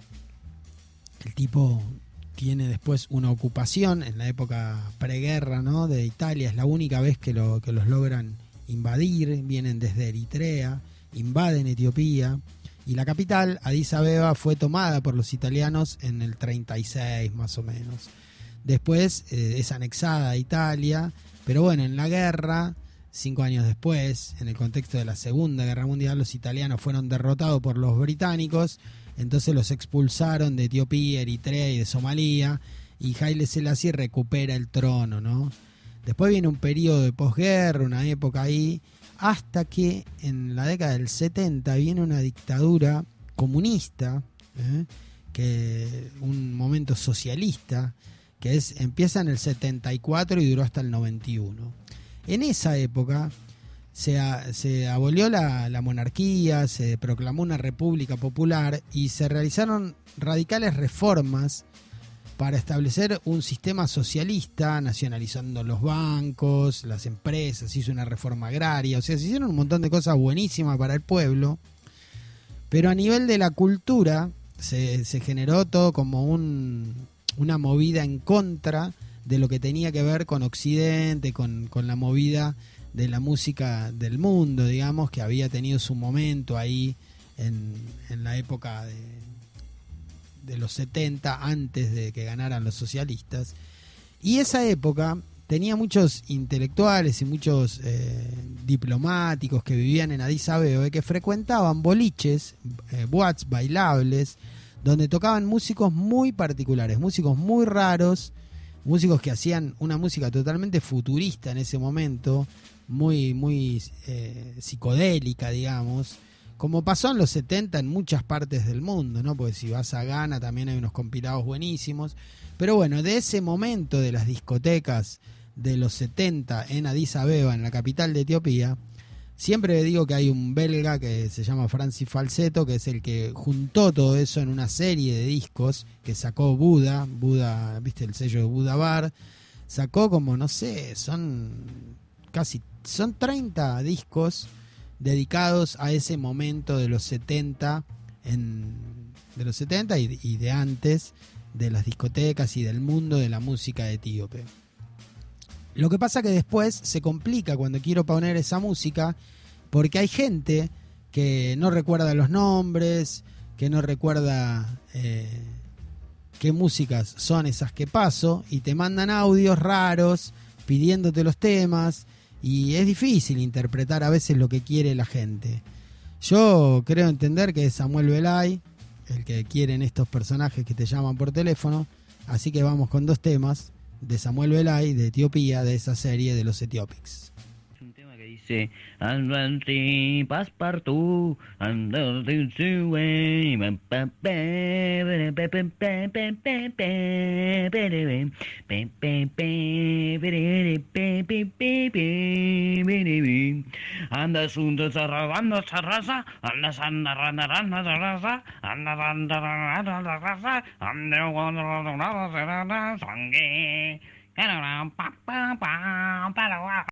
el tipo tiene después una ocupación en la época preguerra, ¿no?, de Italia. Es la única vez que, lo, que los logran invadir. Vienen desde Eritrea, invaden Etiopía, y la capital, Addis Abeba, fue tomada por los italianos en el treinta y seis más o menos. Después eh, es anexada a Italia, pero bueno, en la guerra, cinco años después, en el contexto de la Segunda Guerra Mundial, los italianos fueron derrotados por los británicos. Entonces los expulsaron de Etiopía, Eritrea y de Somalia, y Haile Selassie recupera el trono, ¿no? Después viene un periodo de posguerra, una época ahí, hasta que en la década del setenta viene una dictadura comunista, ¿eh? que un momento socialista, que es empieza en el setenta y cuatro y duró hasta el noventa y uno. En esa época Se, a, se abolió la, la monarquía, se proclamó una república popular y se realizaron radicales reformas para establecer un sistema socialista, nacionalizando los bancos, las empresas, se hizo una reforma agraria. O sea, se hicieron un montón de cosas buenísimas para el pueblo, pero a nivel de la cultura se, se generó todo como un, una movida en contra de lo que tenía que ver con Occidente, con, con la movida de la música del mundo, digamos, que había tenido su momento ahí en, en la época de, de los setenta, antes de que ganaran los socialistas. Y esa época tenía muchos intelectuales y muchos eh, diplomáticos que vivían en Addis Abeba, que frecuentaban boliches, eh, boates bailables, donde tocaban músicos muy particulares, músicos muy raros, músicos que hacían una música totalmente futurista en ese momento, muy muy eh, psicodélica, digamos, como pasó en los setenta en muchas partes del mundo, ¿no? Porque si vas a Ghana también hay unos compilados buenísimos. Pero bueno, de ese momento de las discotecas de los setenta en Addis Abeba, en la capital de Etiopía, siempre digo que hay un belga que se llama Francis Falsetto, que es el que juntó todo eso en una serie de discos que sacó Buda, Buda, viste el sello de Buda Bar, sacó como, no sé, son casi, son treinta discos dedicados a ese momento de los setenta, en, de los setenta y, y de antes, de las discotecas y del mundo de la música etíope. Lo que pasa que después se complica cuando quiero poner esa música, porque hay gente que no recuerda los nombres, que no recuerda eh, qué músicas son esas que paso, y te mandan audios raros pidiéndote los temas, y es difícil interpretar a veces lo que quiere la gente. Yo creo entender que es Samuel Belay el que quieren estos personajes que te llaman por teléfono, así que vamos con dos temas de Samuel Belay, de Etiopía, de esa serie de los Etiopics. Es un tema que dice Andante Passepartout, Andante Suey, anda sunto sarrando sarraza, anda sanda randa randa sarraza, anda randa randa sarraza, anda randa randa sarraza, sangue. Pa pa pa pa.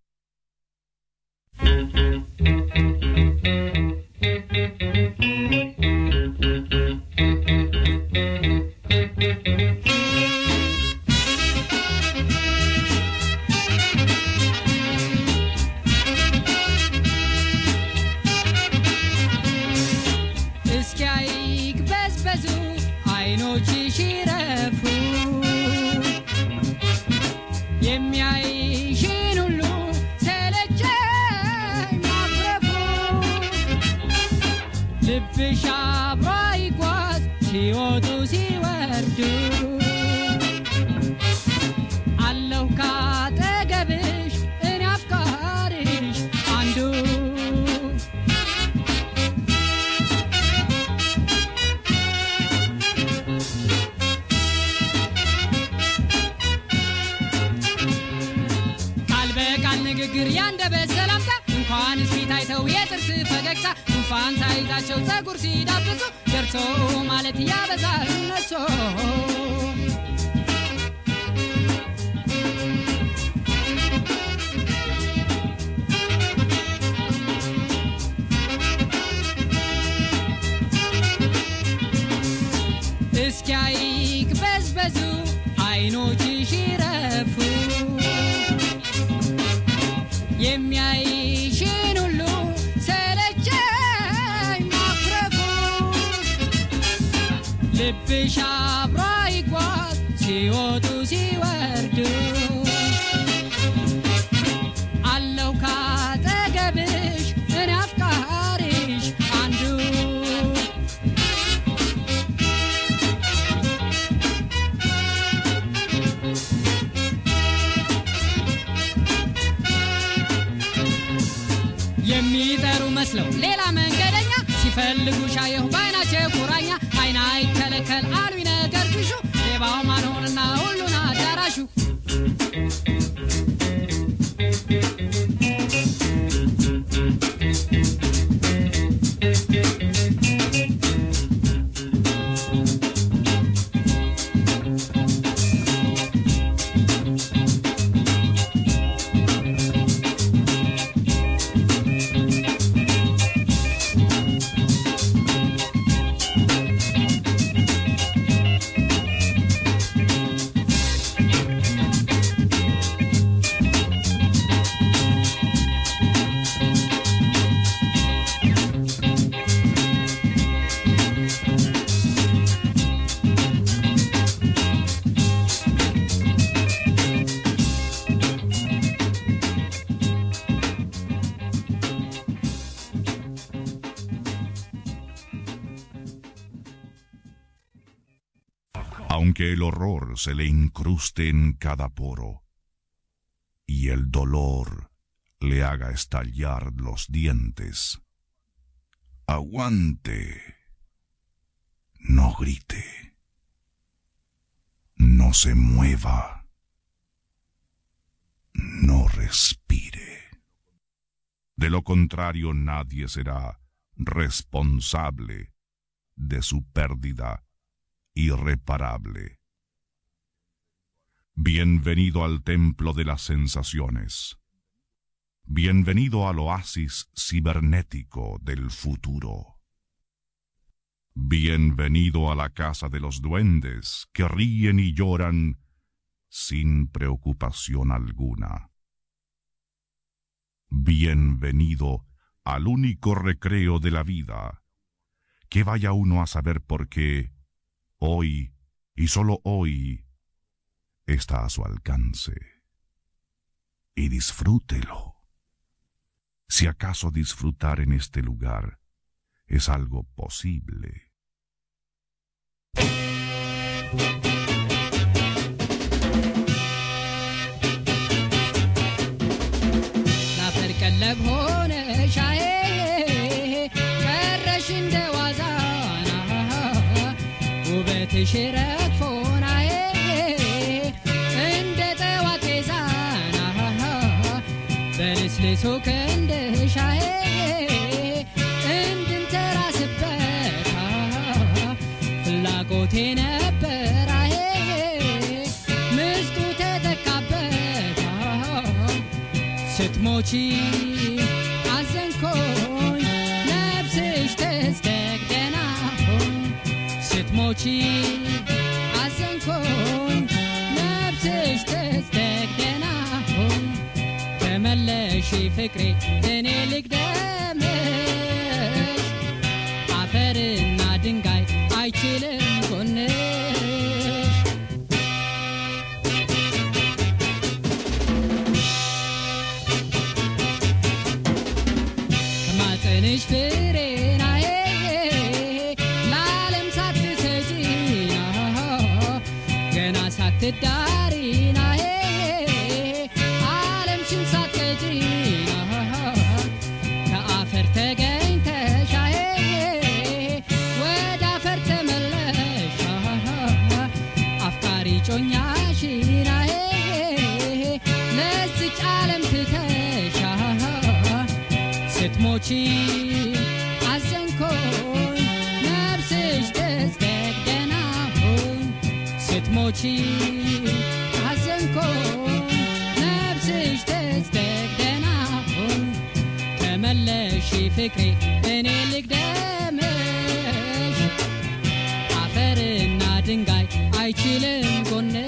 ልብሽ አብሮ ይጓዝ ሲወጡ ሲወርዱ አለሁ ካጠገብሽ እኔ አፍቃሪሽ አንዱ ቃል በቃል ንግግር ያንደበት ሰላምታ እንኳንስ ፊት አይተው የጥርስ ፈገግታ ጉንፋን ሳይዛቸው ፀጉር ሲዳብሱ ደርሶ ማለት ያበዛል እነሱ እስኪያይክ በዝበዙ አይኖችሽ ይረፉ የሚያይሽን ሁሉ ሰለቸኝ ማኩረፉ ልብሽ አብሮ ይጓዝ ሲወጡ ሲወርዱ አለሁ ካጠገብሽ እኔ አፍቃሪሽ አንዱ የሚጠሩ መስለው ሌላ መንገደኛ ሲፈልጉ ሻየሁ ባይናቸው ቁራኛ አይና አይከለከል አሉኝ ነገር ትሹ ሌባው ማንሆንና ሁሉን አዳራሹ Aunque el horror se le incruste en cada poro y el dolor le haga estallar los dientes, aguante, no grite, no se mueva, no respire. De lo contrario, nadie será responsable de su pérdida irreparable. Bienvenido al templo de las sensaciones. Bienvenido al oasis cibernético del futuro. Bienvenido a la casa de los duendes que ríen y lloran sin preocupación alguna. Bienvenido al único recreo de la vida, que vaya uno a saber por qué hoy, y solo hoy, está a su alcance. Y disfrútelo. Si acaso disfrutar en este lugar es algo posible. La percalab hone shahe karrash inde wazana ubet shirak fonae inde tawate zana belisliso kende shahe endin terasbeta flagote neberahe mistu tetekabeta ስትሞቺ አዘንኮኝ ነፍስሽ ተስተግደና ሆኝ ስትሞቺ አዘንኮኝ ነፍስሽ ተስተግደና ሆኝ ተመለሺ ፍቅሬ እኔ ልቅደምሽ አፈርና ድንጋይ አይችልም ጎንሽ ከማፀንሽ ፍሬናዬ እንዳትዳሪና ዓለምሽን ሳትቀጪና ከአፈር ተገኝተሻ ወደ አፈር ተመለሻ አፍቃሪ ጮኛሽና ለዚች ዓለም ትተሻ ስትሞቺ አዘንኮኝ ነፍስሽ ተዝደግደናሆኝ ስትሞቺ አዘንኮኝ ነፍስሽ ተዝደግደናሆኝ ተመለሺ ፍቅሬ እኔ ልግደምሽ አፈርና ድንጋይ አይችልም ጎንሽ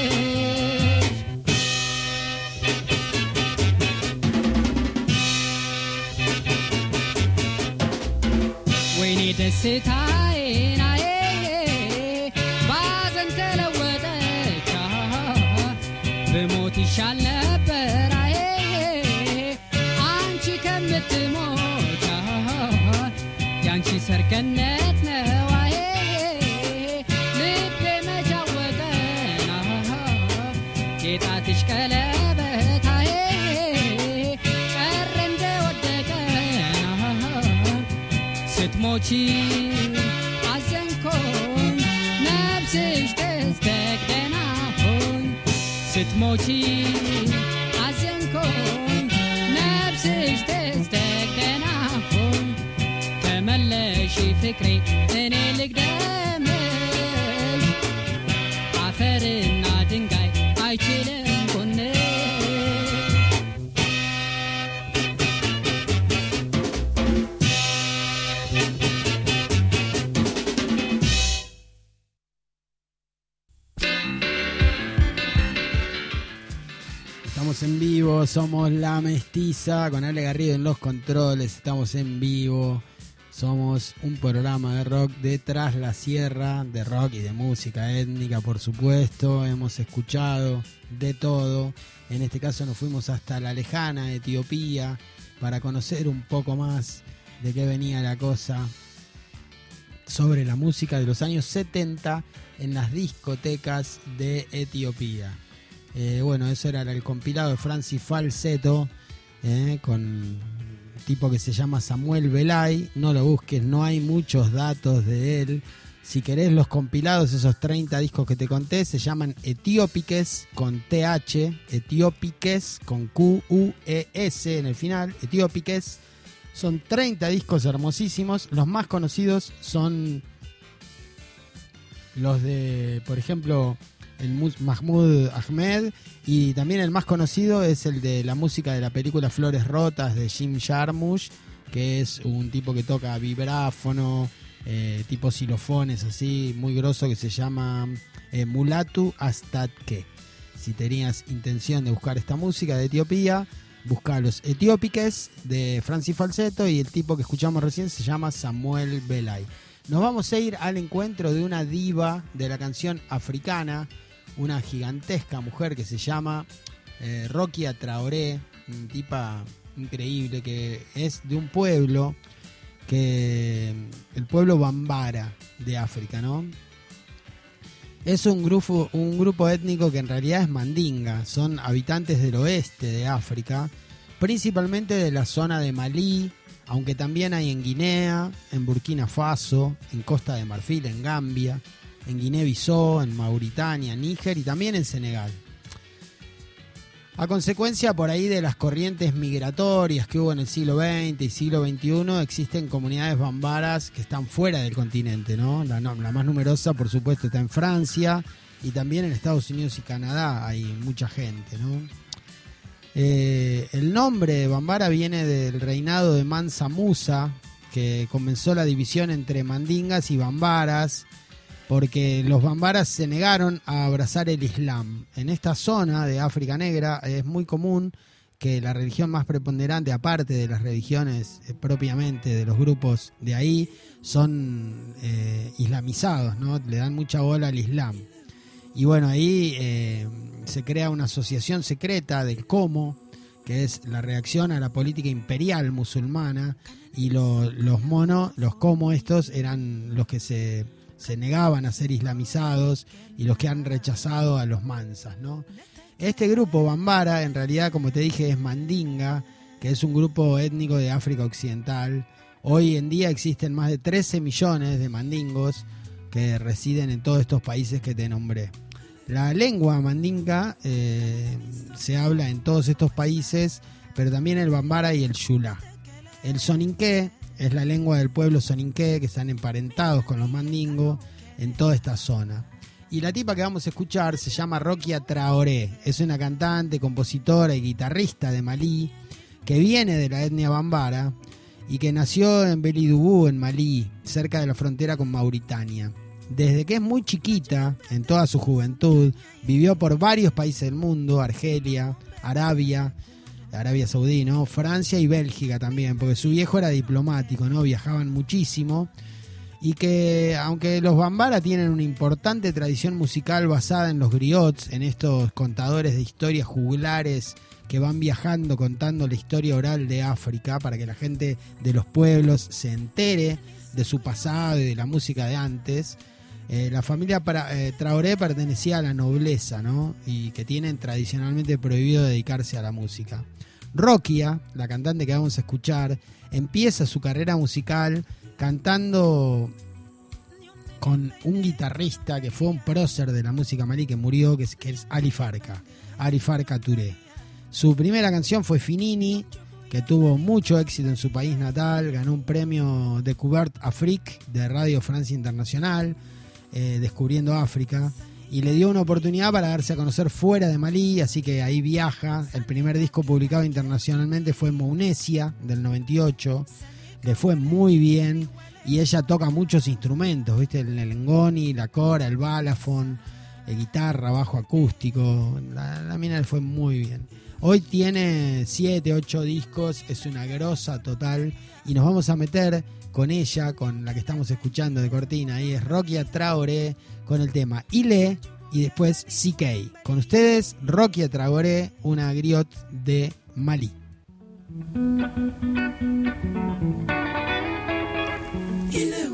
ወይኔ ደስታዬ ናዬ ባዘን ተለወጠች ብሞት ይሻል ነበር አዬ አንቺ ከምትሞች ያንቺ ሰርገነት ነው አዬ ልቤ መጃወጠና ጌጣትሽ ቀለበት አዬ ቀረ እንደወደቀና ስትሞቺ አዘንኮኝ ነፍስሽ ተዝደግደናሆኝ ስትሞቺ አዘንኮኝ ነፍስሽ ተዝደግደናሆኝ ተመለሺ ፍቅሬ እኔ ልግደምሽ አፈርና ድንጋይ አይችልም ጎንሽ Estamos en vivo, somos La Mestiza con Ale Garrido en los controles, estamos en vivo, somos un programa de rock de Tras la Sierra, de rock y de música étnica por supuesto, hemos escuchado de todo, en este caso nos fuimos hasta la lejana Etiopía para conocer un poco más de qué venía la cosa sobre la música de los años setenta en las discotecas de Etiopía. Eh, bueno, eso era el compilado de Francis Falsetto, eh, con un tipo que se llama Samuel Belay. No lo busques, no hay muchos datos de él. Si querés los compilados, esos treinta discos que te conté, se llaman Etiópiques con T H, Etiópiques con Q U E S en el final, Etiópiques. Son treinta discos hermosísimos. Los más conocidos son los de, por ejemplo, el Mahmoud Ahmed, y también el más conocido es el de la música de la película Flores Rotas de Jim Jarmusch, que es un tipo que toca vibráfono, eh, tipo xilofones así, muy grosso, que se llama eh, Mulatu Astatke. Si tenías intención de buscar esta música de Etiopía, busca los Etiópiques de Francis Falsetto, y el tipo que escuchamos recién se llama Samuel Belay. Nos vamos a ir al encuentro de una diva de la canción africana, una gigantesca mujer que se llama eh, Rokia Traoré, una tipa increíble que es de un pueblo, que el pueblo Bambara de África, ¿no? Es un grupo, un grupo étnico que en realidad es mandinga, son habitantes del oeste de África, principalmente de la zona de Malí, aunque también hay en Guinea, en Burkina Faso, en Costa de Marfil, en Gambia, en Guinea-Bissau, en Mauritania, Níger y también en Senegal. A consecuencia por ahí de las corrientes migratorias que hubo en el siglo veinte y siglo veintiuno, existen comunidades bambaras que están fuera del continente, ¿no? La, no, la más numerosa, por supuesto, está en Francia, y también en Estados Unidos y Canadá hay mucha gente, ¿no? Eh, el nombre Bambara viene del reinado de Mansa Musa, que comenzó la división entre mandingas y bambaras, porque los bambaras se negaron a abrazar el Islam. En esta zona de África Negra es muy común que la religión más preponderante, aparte de las religiones eh, propiamente de los grupos de ahí, son eh, islamizados, ¿no? Le dan mucha bola al Islam. Y bueno, ahí eh, se crea una asociación secreta del Como, que es la reacción a la política imperial musulmana, y lo, los monos, los Como estos, eran los que se... se negaban a ser islamizados y los que han rechazado a los mansas, ¿no? Este grupo Bambara, en realidad, como te dije, es Mandinga, que es un grupo étnico de África Occidental. Hoy en día existen más de trece millones de mandingos que residen en todos estos países que te nombré. La lengua mandinga eh, se habla en todos estos países, pero también el Bambara y el Yula. El soninké es la lengua del pueblo soninké, que están emparentados con los mandingos en toda esta zona. Y la tipa que vamos a escuchar se llama Rokia Traoré. Es una cantante, compositora y guitarrista de Malí, que viene de la etnia Bambara y que nació en Belidougou, en Malí, cerca de la frontera con Mauritania. Desde que es muy chiquita, en toda su juventud, vivió por varios países del mundo: Argelia, Arabia, Arabia Saudí, ¿no? Francia y Bélgica también, porque su viejo era diplomático, ¿no? Viajaban muchísimo. Y que, aunque los Bambara tienen una importante tradición musical basada en los griots, en estos contadores de historias juglares que van viajando contando la historia oral de África para que la gente de los pueblos se entere de su pasado y de la música de antes, eh, la familia para, eh, Traoré pertenecía a la nobleza, ¿no? Y que tienen tradicionalmente prohibido dedicarse a la música. Rokia, la cantante que vamos a escuchar, empieza su carrera musical cantando con un guitarrista que fue un prócer de la música malí que murió, que es, que es Ali Farka, Ali Farka Touré. Su primera canción fue Finini, que tuvo mucho éxito en su país natal, ganó un premio Découverte Afrique de Radio Francia Internacional, eh, descubriendo África, y le dio una oportunidad para darse a conocer fuera de Malí, así que ahí viaja. El primer disco publicado internacionalmente fue Mounesia, del noventa y ocho, le fue muy bien, y ella toca muchos instrumentos, ¿viste? El ngoni, la cora, el balafón, el guitarra, bajo acústico, la, la mina le fue muy bien. Hoy tiene siete, ocho discos, es una grosa total, y nos vamos a meter con ella, con la que estamos escuchando de cortina, ahí es Rokia Traoré, con el tema Ile, y después C K. Con ustedes, Rokia Traoré, una griot de Malí. Ile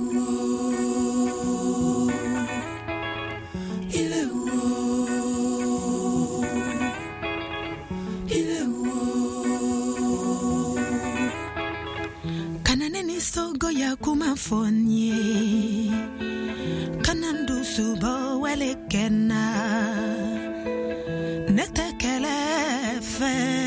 wo, ile wo, ile wo. Kananeni sogo ya kumafonye, kanandu subo wele kena, netekele fe.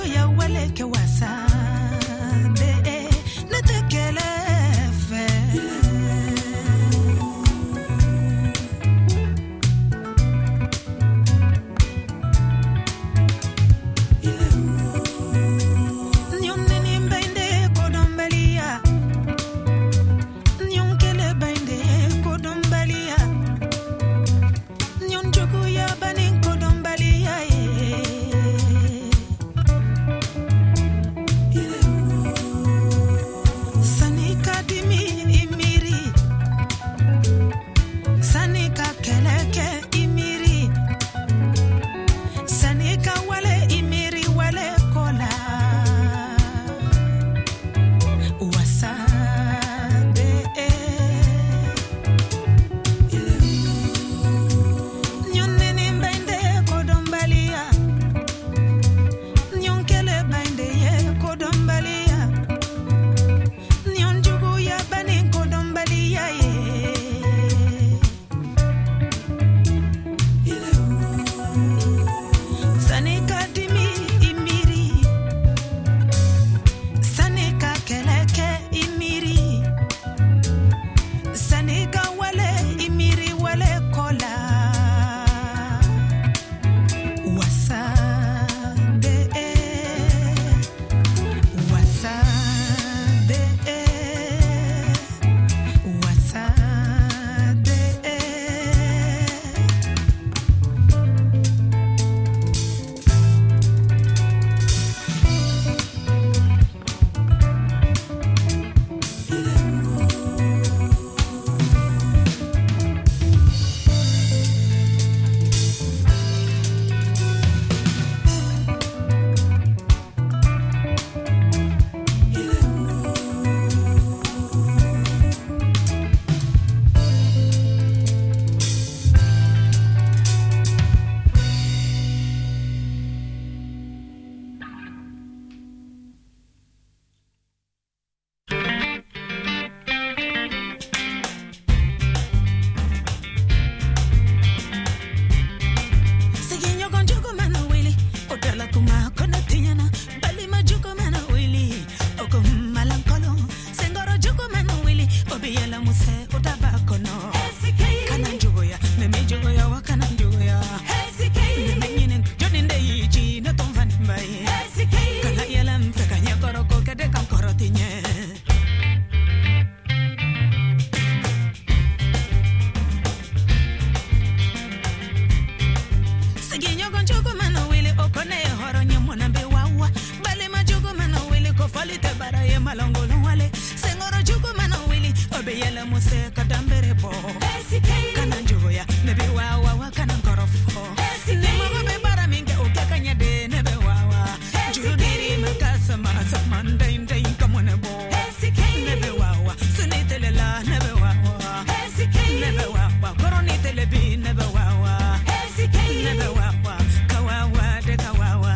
Que wasa de, ne te kele fe. Obiela muse utabako no. Kananjuya, memejuya wa kananjuya. Memenyine jodinde yichi no tomvani mbai. Kana yela mfeka nyakoroko kede kankorotinye. Siginyo gonjugo mano wili okone horo nyamona be wawa. Bale majugo mano wili ko falite bara ye malongolo wale. Sengoro jugo mano wili obeyela muse kadambere bo. Kananjuya nebe wawa wa kanankorofo. Nemo be bara minge ukakanya de nebe wawa. Jurudiri makasa masa manda inde inkamone bo. Nebe wawa sunitele la nebe wawa. Nebe wawa koroni telebi nebe wawa. Nebe wawa kawawa de kawawa.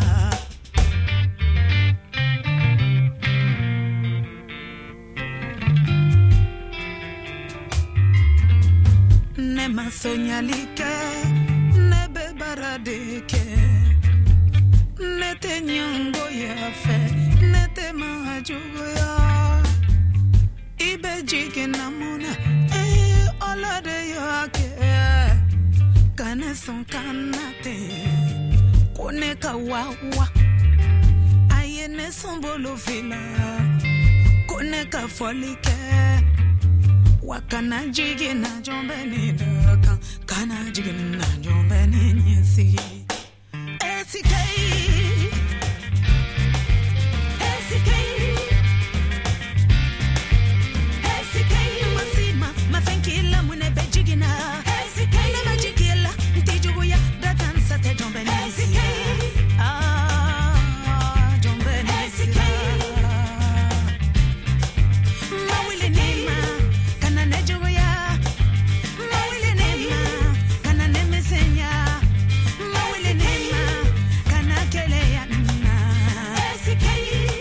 Nema soñalike nebe baradeke nete nyongo ya fe nete mahajugo ya ibe jike namuna eh olade yake kane son kanate kone kawawa ayene son bolo fila kone ka folike wakana jige na jombe ni daka kana jige na jombe ni nyesi S K S K S K masima mafenkila mune bejigina S K na majikila ntijuguya datansa te jombe ni nyesi ah jombe ni nyesi mawile nima kana nejuguya mawile nima kana nemesenya mawile nima kana keleya nna S K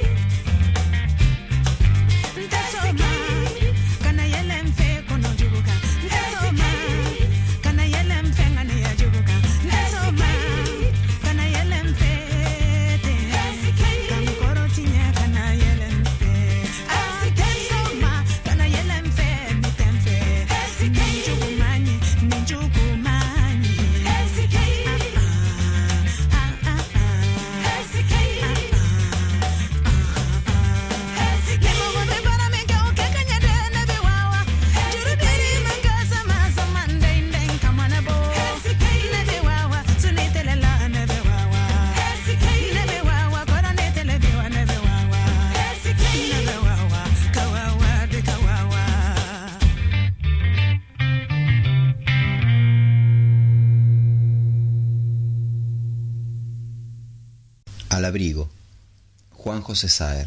ntasoma kana yelemfe kono juguka ntasoma kana yelemfe ngane ya juguka ntasoma kana yelemfe te kankoro tinya kana yelemfe ntasoma kana yelemfe mitemfe ninjugumanyi ninjugumanyi Al abrigo, Juan José Saer.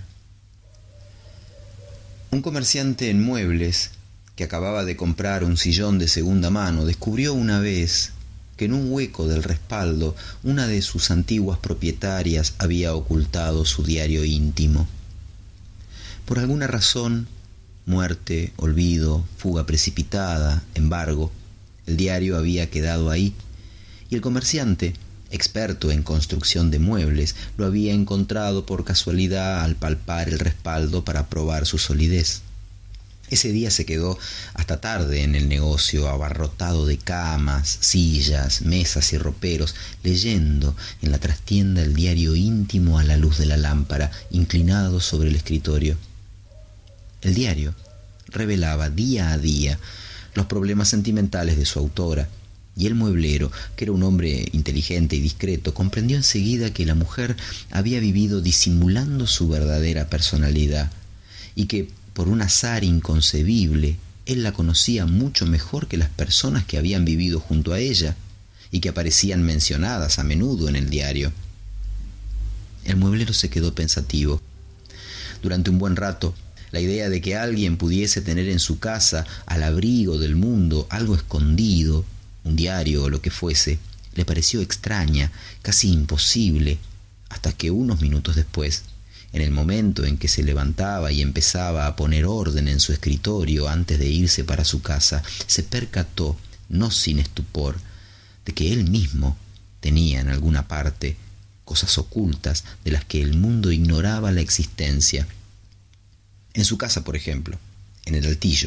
Un comerciante en muebles que acababa de comprar un sillón de segunda mano descubrió una vez que en un hueco del respaldo una de sus antiguas propietarias había ocultado su diario íntimo. Por alguna razón, muerte, olvido, fuga precipitada, embargo, el diario había quedado ahí y el comerciante, experto en construcción de muebles, lo había encontrado por casualidad al palpar el respaldo para probar su solidez. Ese día se quedó hasta tarde en el negocio, abarrotado de camas, sillas, mesas y roperos, leyendo en la trastienda el diario íntimo a la luz de la lámpara, inclinado sobre el escritorio. El diario revelaba día a día los problemas sentimentales de su autora, y el mueblero, que era un hombre inteligente y discreto, comprendió enseguida que la mujer había vivido disimulando su verdadera personalidad y que, por un azar inconcebible, él la conocía mucho mejor que las personas que habían vivido junto a ella y que aparecían mencionadas a menudo en el diario. El mueblero se quedó pensativo. Durante un buen rato, la idea de que alguien pudiese tener en su casa, al abrigo del mundo, algo escondido, un diario o lo que fuese, le pareció extraña, casi imposible, hasta que unos minutos después, en el momento en que se levantaba y empezaba a poner orden en su escritorio antes de irse para su casa, se percató, no sin estupor, de que él mismo tenía en alguna parte cosas ocultas de las que el mundo ignoraba la existencia. En su casa, por ejemplo, en el altillo,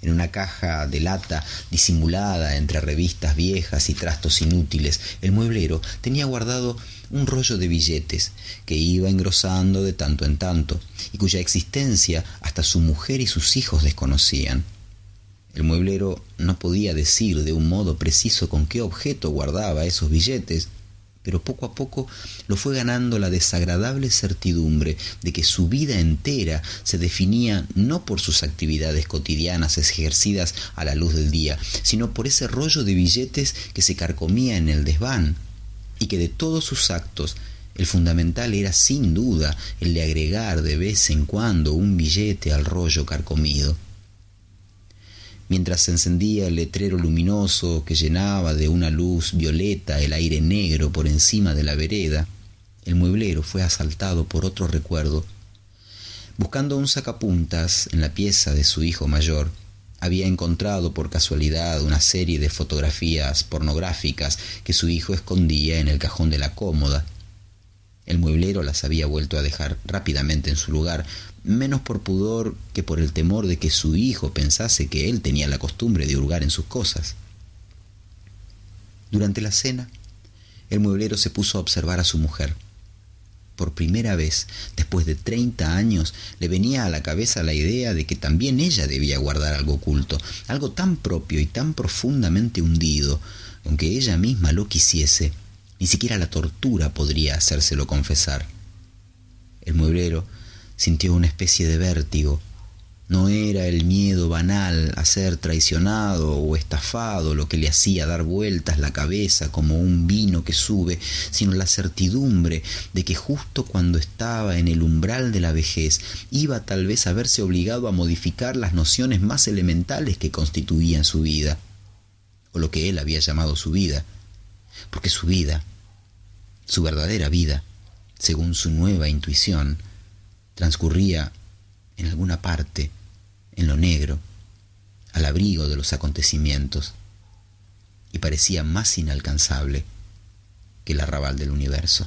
En una caja de lata disimulada entre revistas viejas y trastos inútiles, el mueblero tenía guardado un rollo de billetes que iba engrosando de tanto en tanto y cuya existencia hasta su mujer y sus hijos desconocían. El mueblero no podía decir de un modo preciso con qué objeto guardaba esos billetes, pero poco a poco lo fue ganando la desagradable certidumbre de que su vida entera se definía no por sus actividades cotidianas ejercidas a la luz del día, sino por ese rollo de billetes que se carcomía en el desván, y que de todos sus actos el fundamental era sin duda el de agregar de vez en cuando un billete al rollo carcomido. Mientras se encendía el letrero luminoso que llenaba de una luz violeta el aire negro por encima de la vereda, el mueblero fue asaltado por otro recuerdo. Buscando un sacapuntas en la pieza de su hijo mayor, había encontrado por casualidad una serie de fotografías pornográficas que su hijo escondía en el cajón de la cómoda. El mueblero las había vuelto a dejar rápidamente en su lugar, menos por pudor que por el temor de que su hijo pensase que él tenía la costumbre de hurgar en sus cosas. Durante la cena, el mueblero se puso a observar a su mujer. Por primera vez, después de treinta años, le venía a la cabeza la idea de que también ella debía guardar algo oculto, algo tan propio y tan profundamente hundido, aunque ella misma lo quisiese, ni siquiera la tortura podría hacérselo confesar. El mueblero sintió una especie de vértigo. No era el miedo banal a ser traicionado o estafado lo que le hacía dar vueltas la cabeza como un vino que sube, sino la certidumbre de que justo cuando estaba en el umbral de la vejez iba tal vez a verse obligado a modificar las nociones más elementales que constituían su vida, o lo que él había llamado su vida, porque su vida, su verdadera vida, según su nueva intuición, transcurría en alguna parte, en lo negro, al abrigo de los acontecimientos, y parecía más inalcanzable que el arrabal del universo.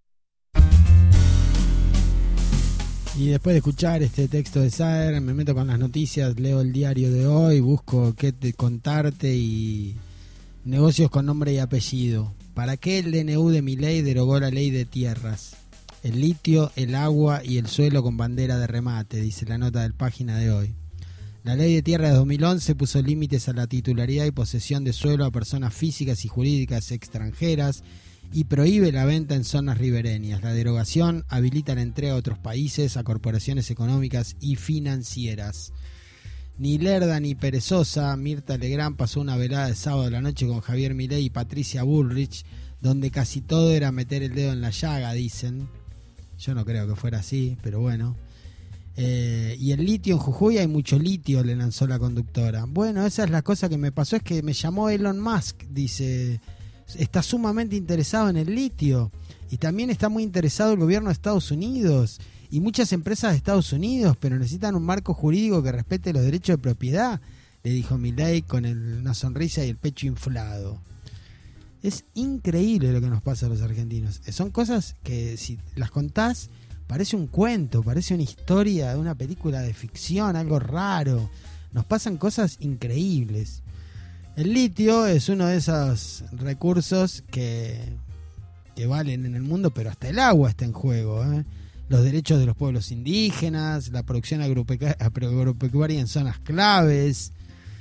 Y después de escuchar este texto de Saer, me meto con las noticias, leo el diario de hoy, busco qué te contarte y negocios con nombre y apellido. ¿Para qué el D N U de Milei derogó la ley de tierras? El litio, el agua y el suelo con bandera de remate, dice la nota del página de hoy. La ley de tierra de dos mil once puso límites a la titularidad y posesión de suelo a personas físicas y jurídicas extranjeras y prohíbe la venta en zonas ribereñas. La derogación habilita la entrega a otros países, a corporaciones económicas y financieras. Ni lerda ni perezosa, Mirta Legrand pasó una velada de sábado de la noche con Javier Milei y Patricia Bullrich, donde casi todo era meter el dedo en la llaga, dicen. Yo no creo que fuera así, pero bueno. Eh, y el litio en Jujuy, hay mucho litio, le lanzó la conductora. Bueno, esa es la cosa que me pasó, es que me llamó Elon Musk, dice, está sumamente interesado en el litio. Y también está muy interesado el gobierno de Estados Unidos y muchas empresas de Estados Unidos, pero necesitan un marco jurídico que respete los derechos de propiedad, le dijo Milei con el, una sonrisa y el pecho inflado. Es increíble lo que nos pasa a los argentinos. Son cosas que si las contás parece un cuento, parece una historia de una película de ficción, algo raro. Nos pasan cosas increíbles. El litio es uno de esos recursos que, que valen en el mundo, pero hasta el agua está en juego, ¿eh? Los derechos de los pueblos indígenas, la producción agropecuaria en zonas claves.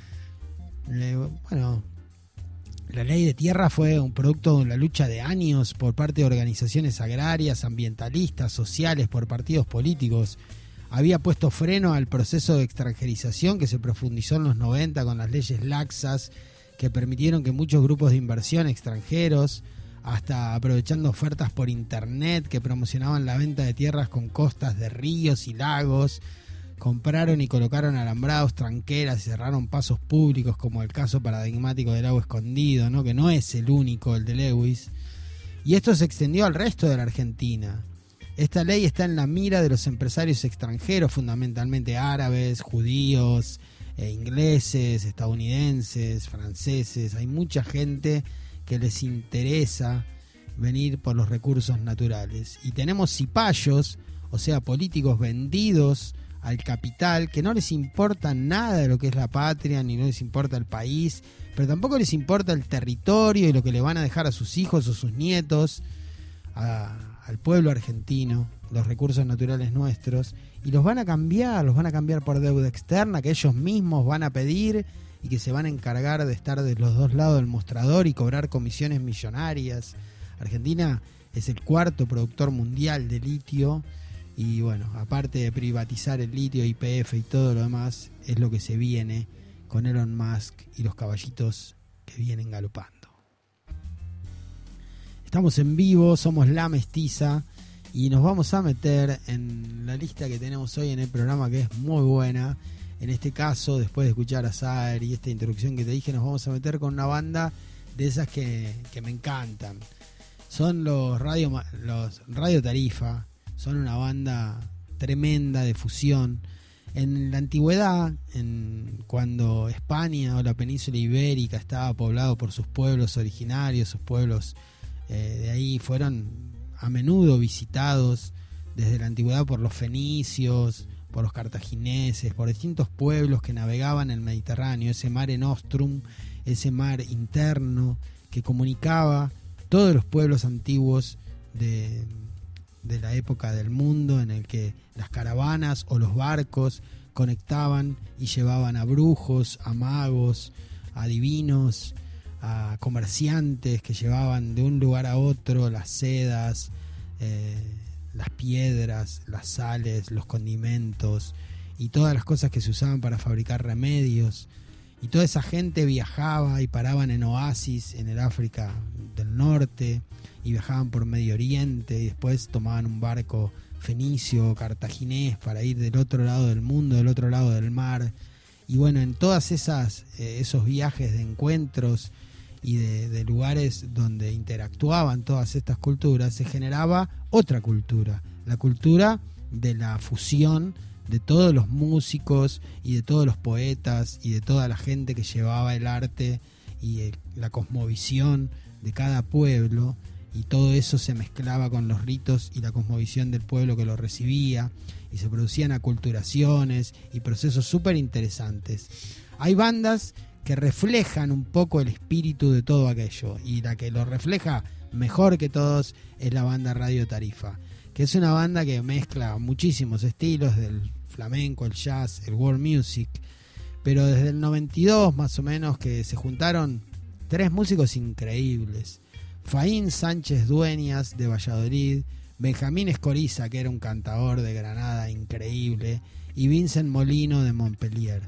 Eh, bueno... La ley de tierra fue un producto de la lucha de años por parte de organizaciones agrarias, ambientalistas, sociales, por partidos políticos. Había puesto freno al proceso de extranjerización que se profundizó en los noventa con las leyes laxas que permitieron que muchos grupos de inversión extranjeros, hasta aprovechando ofertas por internet que promocionaban la venta de tierras con costas de ríos y lagos, compraron y colocaron alambrados, tranqueras y cerraron pasos públicos, como el caso paradigmático del lago escondido, ¿no? Que no es el único, el de Lewis. Y esto se extendió al resto de la Argentina. Esta ley está en la mira de los empresarios extranjeros, fundamentalmente árabes, judíos, eh, ingleses, estadounidenses, franceses. Hay mucha gente que les interesa venir por los recursos naturales. Y tenemos cipayos, o sea, políticos vendidos al capital, que no les importa nada de lo que es la patria, ni no les importa el país, pero tampoco les importa el territorio y lo que le van a dejar a sus hijos o sus nietos, a, al pueblo argentino, los recursos naturales nuestros, y los van a cambiar, los van a cambiar por deuda externa que ellos mismos van a pedir y que se van a encargar de estar de los dos lados del mostrador y cobrar comisiones millonarias. Argentina es el cuarto productor mundial de litio y bueno, aparte de privatizar el litio, Y P F y todo lo demás, es lo que se viene con Elon Musk y los caballitos que vienen galopando. Estamos en vivo, somos La Mestiza y nos vamos a meter en la lista que tenemos hoy en el programa, que es muy buena. En este caso, después de escuchar a Saer y esta introducción que te dije, nos vamos a meter con una banda de esas que, que me encantan. Son los Radio, los Radio Tarifa, son una banda tremenda de fusión. En la antigüedad, en, cuando España o la península ibérica estaba poblado por sus pueblos originarios, sus pueblos eh, de ahí fueron a menudo visitados desde la antigüedad por los fenicios, por los cartagineses, por distintos pueblos que navegaban el Mediterráneo, ese mare nostrum, ese mar interno que comunicaba todos los pueblos antiguos de, de la época del mundo, en el que las caravanas o los barcos conectaban y llevaban a brujos, a magos, a divinos, a comerciantes que llevaban de un lugar a otro las sedas, eh, las piedras, las sales, los condimentos y todas las cosas que se usaban para fabricar remedios. Y toda esa gente viajaba y paraban en oasis en el África del Norte y viajaban por Medio Oriente y después tomaban un barco fenicio o cartaginés para ir del otro lado del mundo, del otro lado del mar. Y bueno, en todas esas eh, esos viajes de encuentros y de, de lugares donde interactuaban todas estas culturas, se generaba otra cultura, la cultura de la fusión de todos los músicos y de todos los poetas y de toda la gente que llevaba el arte y el, la cosmovisión de cada pueblo, y todo eso se mezclaba con los ritos y la cosmovisión del pueblo que lo recibía, y se producían aculturaciones y procesos súper interesantes. Hay bandas que reflejan un poco el espíritu de todo aquello, y la que lo refleja mejor que todos es la banda Radio Tarifa, que es una banda que mezcla muchísimos estilos, del flamenco, el jazz, el world music, pero desde el noventa y dos más o menos que se juntaron tres músicos increíbles: Faín Sánchez Dueñas de Valladolid, Benjamín Escoriza, que era un cantador de Granada increíble, y Vincent Molino de Montpellier.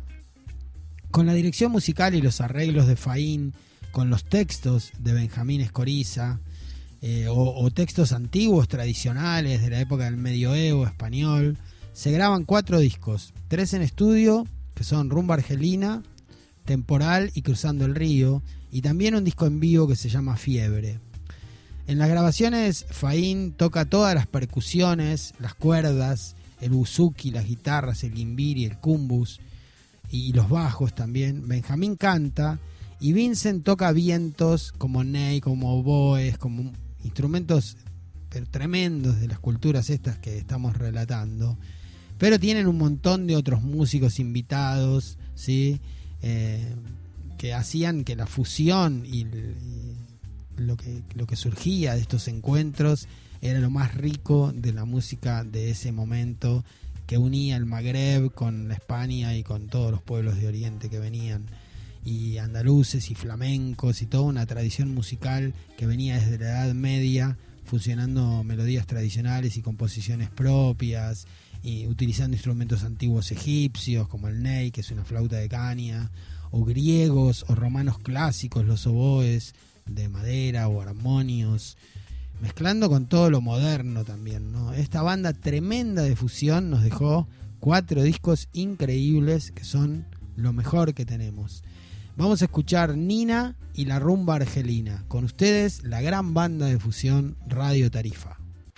Con la dirección musical y los arreglos de Faín, con los textos de Benjamín Escoriza, eh, o, o textos antiguos, tradicionales, de la época del medioevo español, se graban cuatro discos, tres en estudio, que son Rumba Argelina, Temporal y Cruzando el Río, y también un disco en vivo que se llama Fiebre. En las grabaciones, Faín toca todas las percusiones, las cuerdas, el buzuki, las guitarras, el guimbiri, el cumbus y los bajos también. Benjamín canta y Vincent toca vientos como ney, como oboes, como instrumentos tremendos de las culturas estas que estamos relatando. Pero tienen un montón de otros músicos invitados, ¿sí? Eh, que hacían que la fusión y, y lo que, lo que surgía de estos encuentros era lo más rico de la música de ese momento, que unía el Magreb con la España y con todos los pueblos de Oriente que venían, y andaluces y flamencos y toda una tradición musical que venía desde la Edad Media, fusionando melodías tradicionales y composiciones propias, y utilizando instrumentos antiguos egipcios como el ney, que es una flauta de caña, o griegos o romanos clásicos, los oboes de madera o armonios, mezclando con todo lo moderno también, ¿no? Esta banda tremenda de fusión nos dejó cuatro discos increíbles que son lo mejor que tenemos. Vamos a escuchar Nina y la Rumba Argelina. Con ustedes, la gran banda de fusión Radio Tarifa.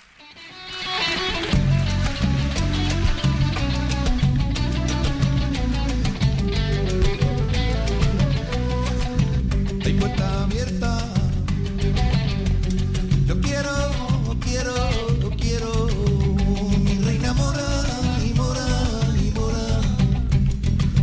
Hay puerta abierta. Yo quiero, quiero, quiero mi reina mora y mora.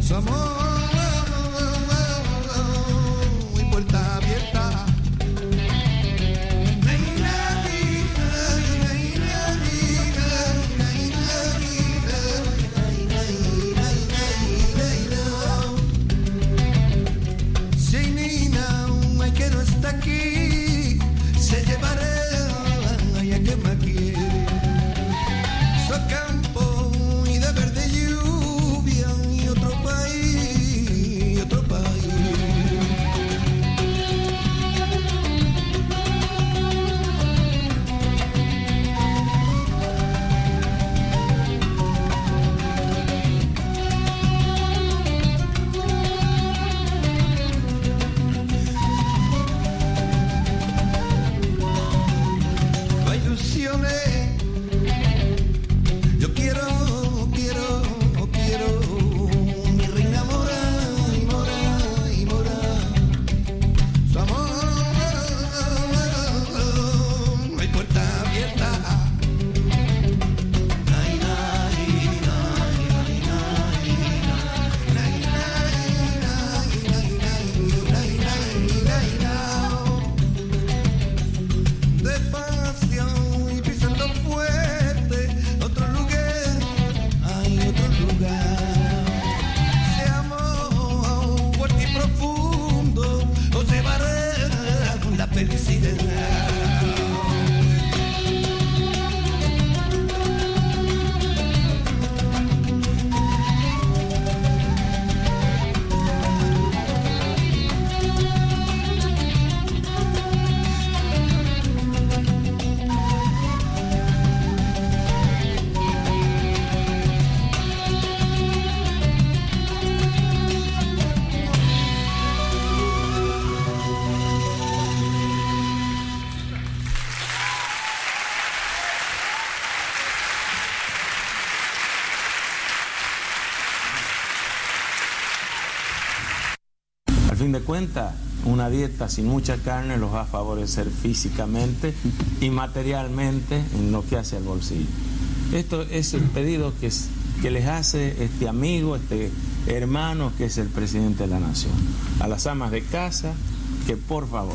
fin de cuentas, una dieta sin mucha carne los va a favorecer físicamente y materialmente en lo que hace al bolsillo. Esto es el pedido que, es, que les hace este amigo, este hermano que es el presidente de la nación. A las amas de casa, que por favor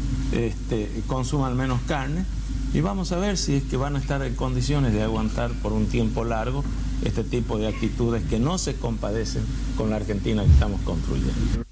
este, consuman menos carne, y vamos a ver si es que van a estar en condiciones de aguantar por un tiempo largo este tipo de actitudes que no se compadecen con la Argentina que estamos construyendo.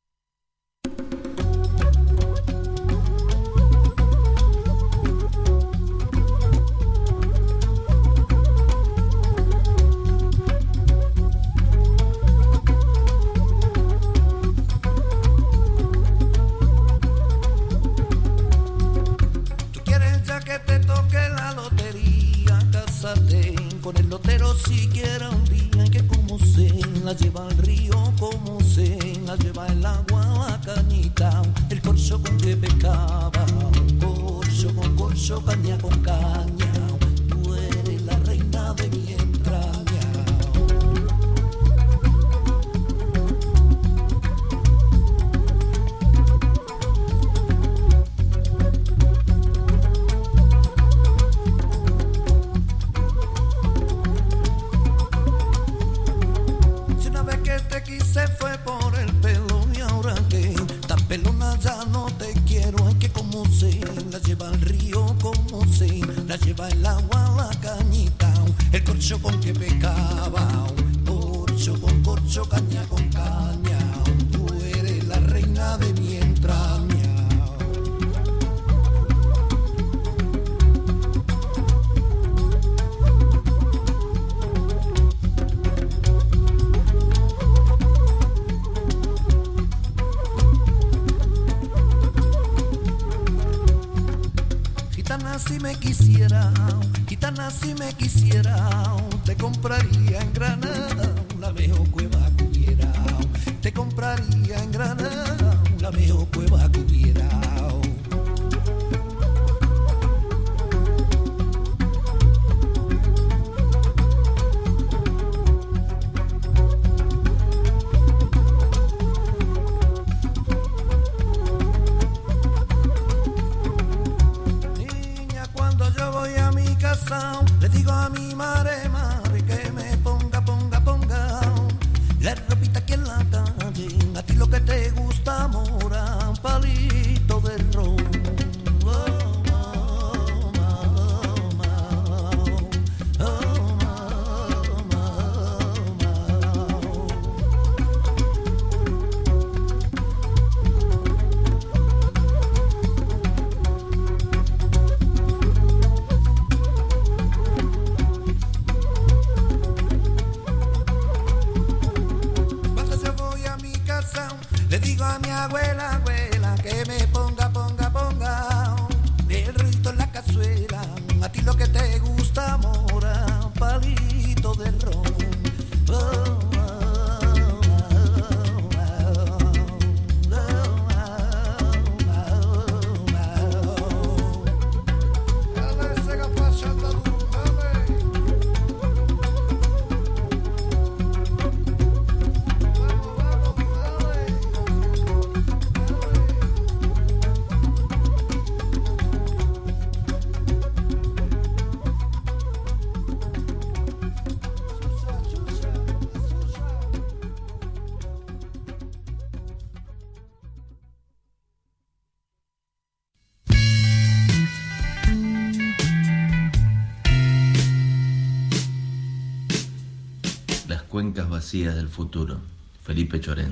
Si me quisiera, gitana, si me quisiera, te compraría en Granada una mejor cueva que hubiera. Te compraría en Granada una mejor cueva que hubiera. Le digo a mi madre, madre, que me ponga, ponga, ponga la ropita que en la calle, a ti lo que te gusta, mora, palito de ron. Le digo a mi abuela, abuela, que me ponga, ponga, ponga el rito en la cazuela. A ti lo que te gusta, mora, palito de ron. Oh, oh, oh, oh, Cuencas vacías del futuro, Felipe Chorén.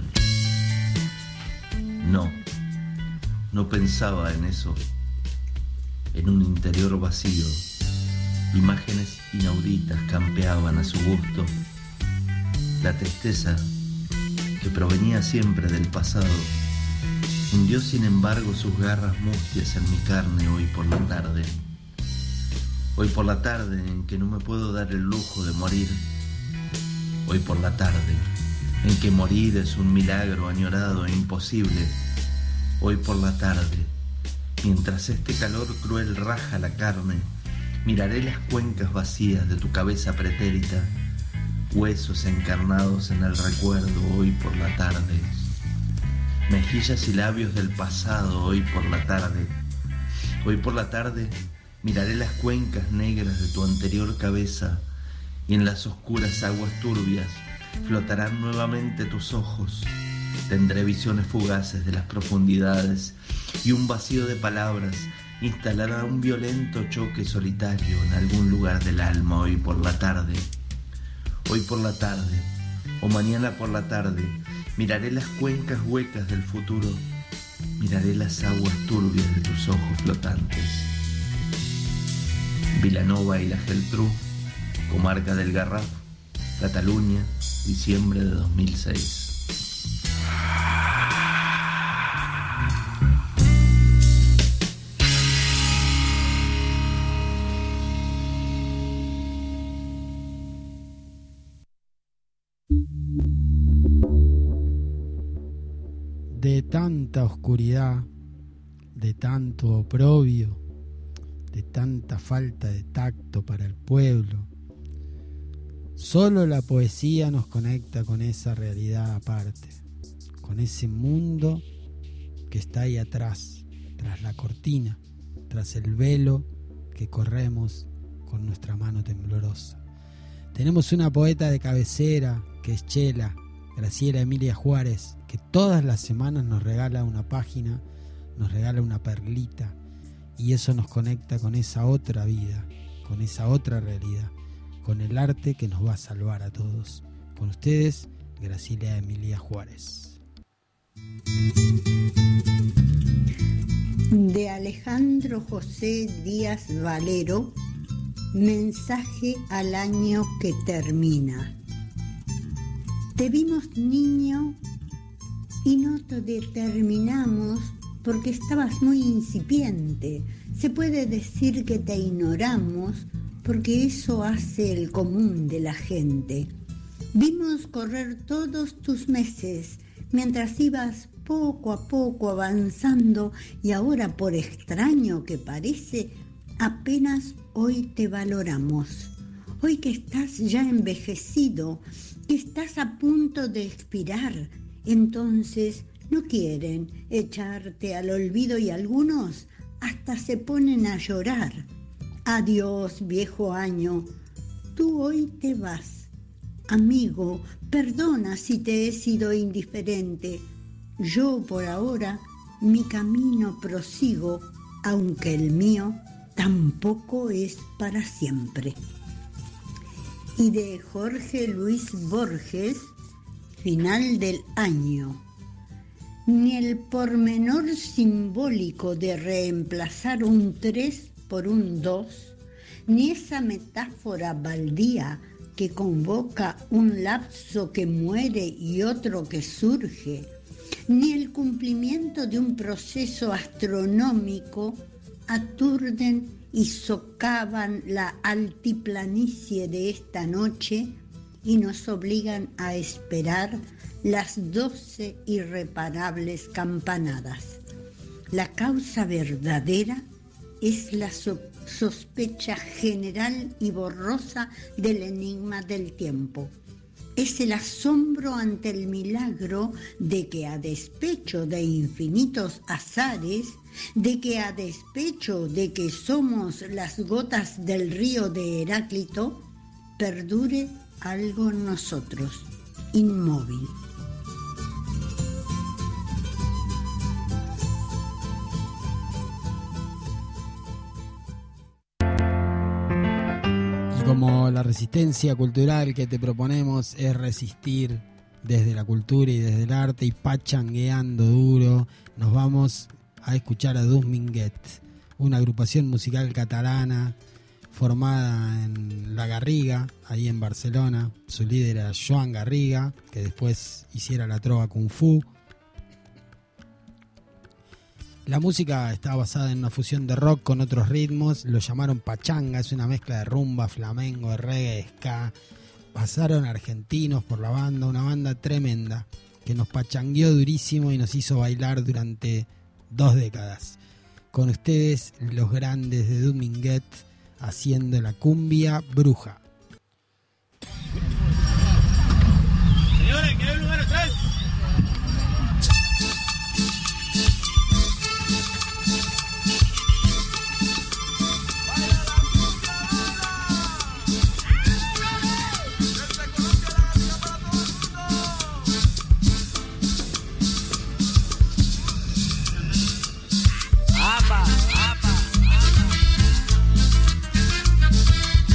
No, no pensaba en eso, en un interior vacío. Imágenes inauditas campeaban a su gusto. La tristeza, que provenía siempre del pasado, hundió sin embargo sus garras mustias en mi carne hoy por la tarde. Hoy por la tarde en que no me puedo dar el lujo de morir. Hoy por la tarde, en que morir es un milagro añorado e imposible. Hoy por la tarde, mientras este calor cruel raja la carne, miraré las cuencas vacías de tu cabeza pretérita, huesos encarnados en el recuerdo hoy por la tarde. Mejillas y labios del pasado hoy por la tarde. Hoy por la tarde, miraré las cuencas negras de tu anterior cabeza, y en las oscuras aguas turbias flotarán nuevamente tus ojos. Tendré visiones fugaces de las profundidades y un vacío de palabras instalará un violento choque solitario en algún lugar del alma hoy por la tarde. Hoy por la tarde, o mañana por la tarde, miraré las cuencas huecas del futuro, miraré las aguas turbias de tus ojos flotantes. Vilanova y la Geltrú, comarca del Garraf, Cataluña, diciembre de dos mil seis. De tanta oscuridad, de tanto oprobio, de tanta falta de tacto para el pueblo, solo la poesía nos conecta con esa realidad aparte, con ese mundo que está ahí atrás, tras la cortina, tras el velo que corremos con nuestra mano temblorosa. Tenemos una poeta de cabecera que es Chela, Graciela Emilia Juárez, que todas las semanas nos regala una página, nos regala una perlita, y eso nos conecta con esa otra vida, con esa otra realidad, con el arte que nos va a salvar a todos. Con ustedes, Graciela Emilia Juárez. De Alejandro José Díaz Valero, mensaje al año que termina. Te vimos niño y no te determinamos porque estabas muy incipiente. Se puede decir que te ignoramos porque eso hace el común de la gente. Vimos correr todos tus meses mientras ibas poco a poco avanzando y ahora, por extraño que parece, apenas hoy te valoramos. Hoy que estás ya envejecido, que estás a punto de expirar, entonces no quieren echarte al olvido y algunos hasta se ponen a llorar. Adiós, viejo año, tú hoy te vas, Amigo, perdona si te he sido indiferente. Yo por ahora mi camino prosigo, aunque el mío tampoco es para siempre. Y de Jorge Luis Borges, final del año. Ni el pormenor simbólico de reemplazar un tres por un dos, ni esa metáfora baldía que convoca un lapso que muere y otro que surge, ni el cumplimiento de un proceso astronómico aturden y socavan la altiplanicie de esta noche y nos obligan a esperar las doce irreparables campanadas. La causa verdadera es la so- sospecha general y borrosa del enigma del tiempo. Es el asombro ante el milagro de que a despecho de infinitos azares, de que a despecho de que somos las gotas del río de Heráclito, perdure algo en nosotros, inmóvil. Como la resistencia cultural que te proponemos es resistir desde la cultura y desde el arte y pachangueando duro, nos vamos a escuchar a Dus Minguet, una agrupación musical catalana formada en La Garriga, ahí en Barcelona. Su líder era Joan Garriga, que después hiciera la trova Kung Fu. La música está basada en una fusión de rock con otros ritmos, lo llamaron pachanga, es una mezcla de rumba, flamenco, de reggae, ska. Pasaron argentinos por la banda, una banda tremenda que nos pachangueó durísimo y nos hizo bailar durante dos décadas. Con ustedes, los grandes de Dus Minguet, haciendo la cumbia bruja. Señores, ¿quieren lugar atrás?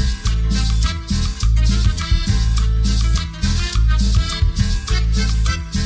Apa, apa.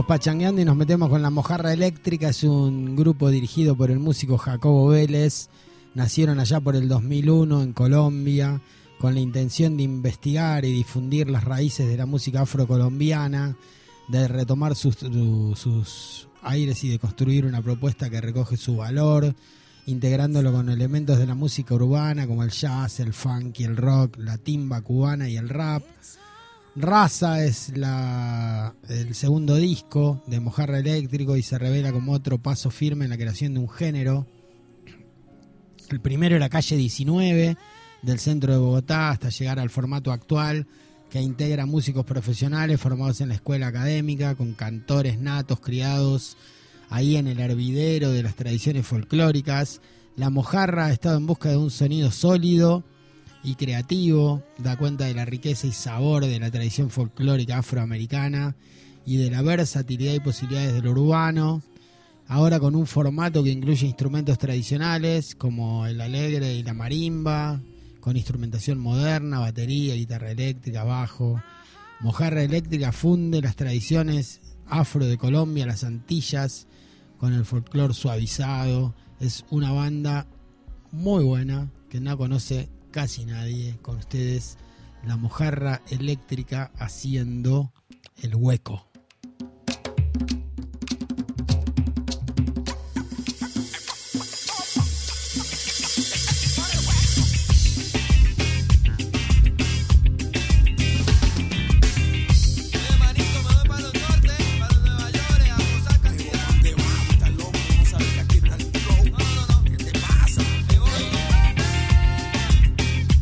seguimos pachangueando y nos metemos con La Mojarra Eléctrica. Es un grupo dirigido por el músico Jacobo Vélez. Nacieron allá por el dos mil uno en Colombia con la intención de investigar y difundir las raíces de la música afrocolombiana, de retomar sus, sus aires y de construir una propuesta que recoge su valor, integrándolo con elementos de la música urbana como el jazz, el funk y el rock, la timba cubana y el rap. Raza es la, el segundo disco de Mojarra Eléctrico y se revela como otro paso firme en la creación de un género. El primero era Calle diecinueve, del centro de Bogotá, hasta llegar al formato actual, que integra músicos profesionales formados en la escuela académica, con cantores natos criados ahí en el hervidero de las tradiciones folclóricas. La Mojarra ha estado en busca de un sonido sólido y creativo, da cuenta de la riqueza y sabor de la tradición folclórica afroamericana y de la versatilidad y posibilidades de lo urbano, ahora con un formato que incluye instrumentos tradicionales como el alegre y la marimba, con instrumentación moderna, batería, guitarra eléctrica, bajo. Mojarra Eléctrica funde las tradiciones afro de Colombia, las Antillas, con el folclore suavizado. Es una banda muy buena que no conoce casi nadie. Con ustedes, La Mojarra Eléctrica haciendo El Hueco.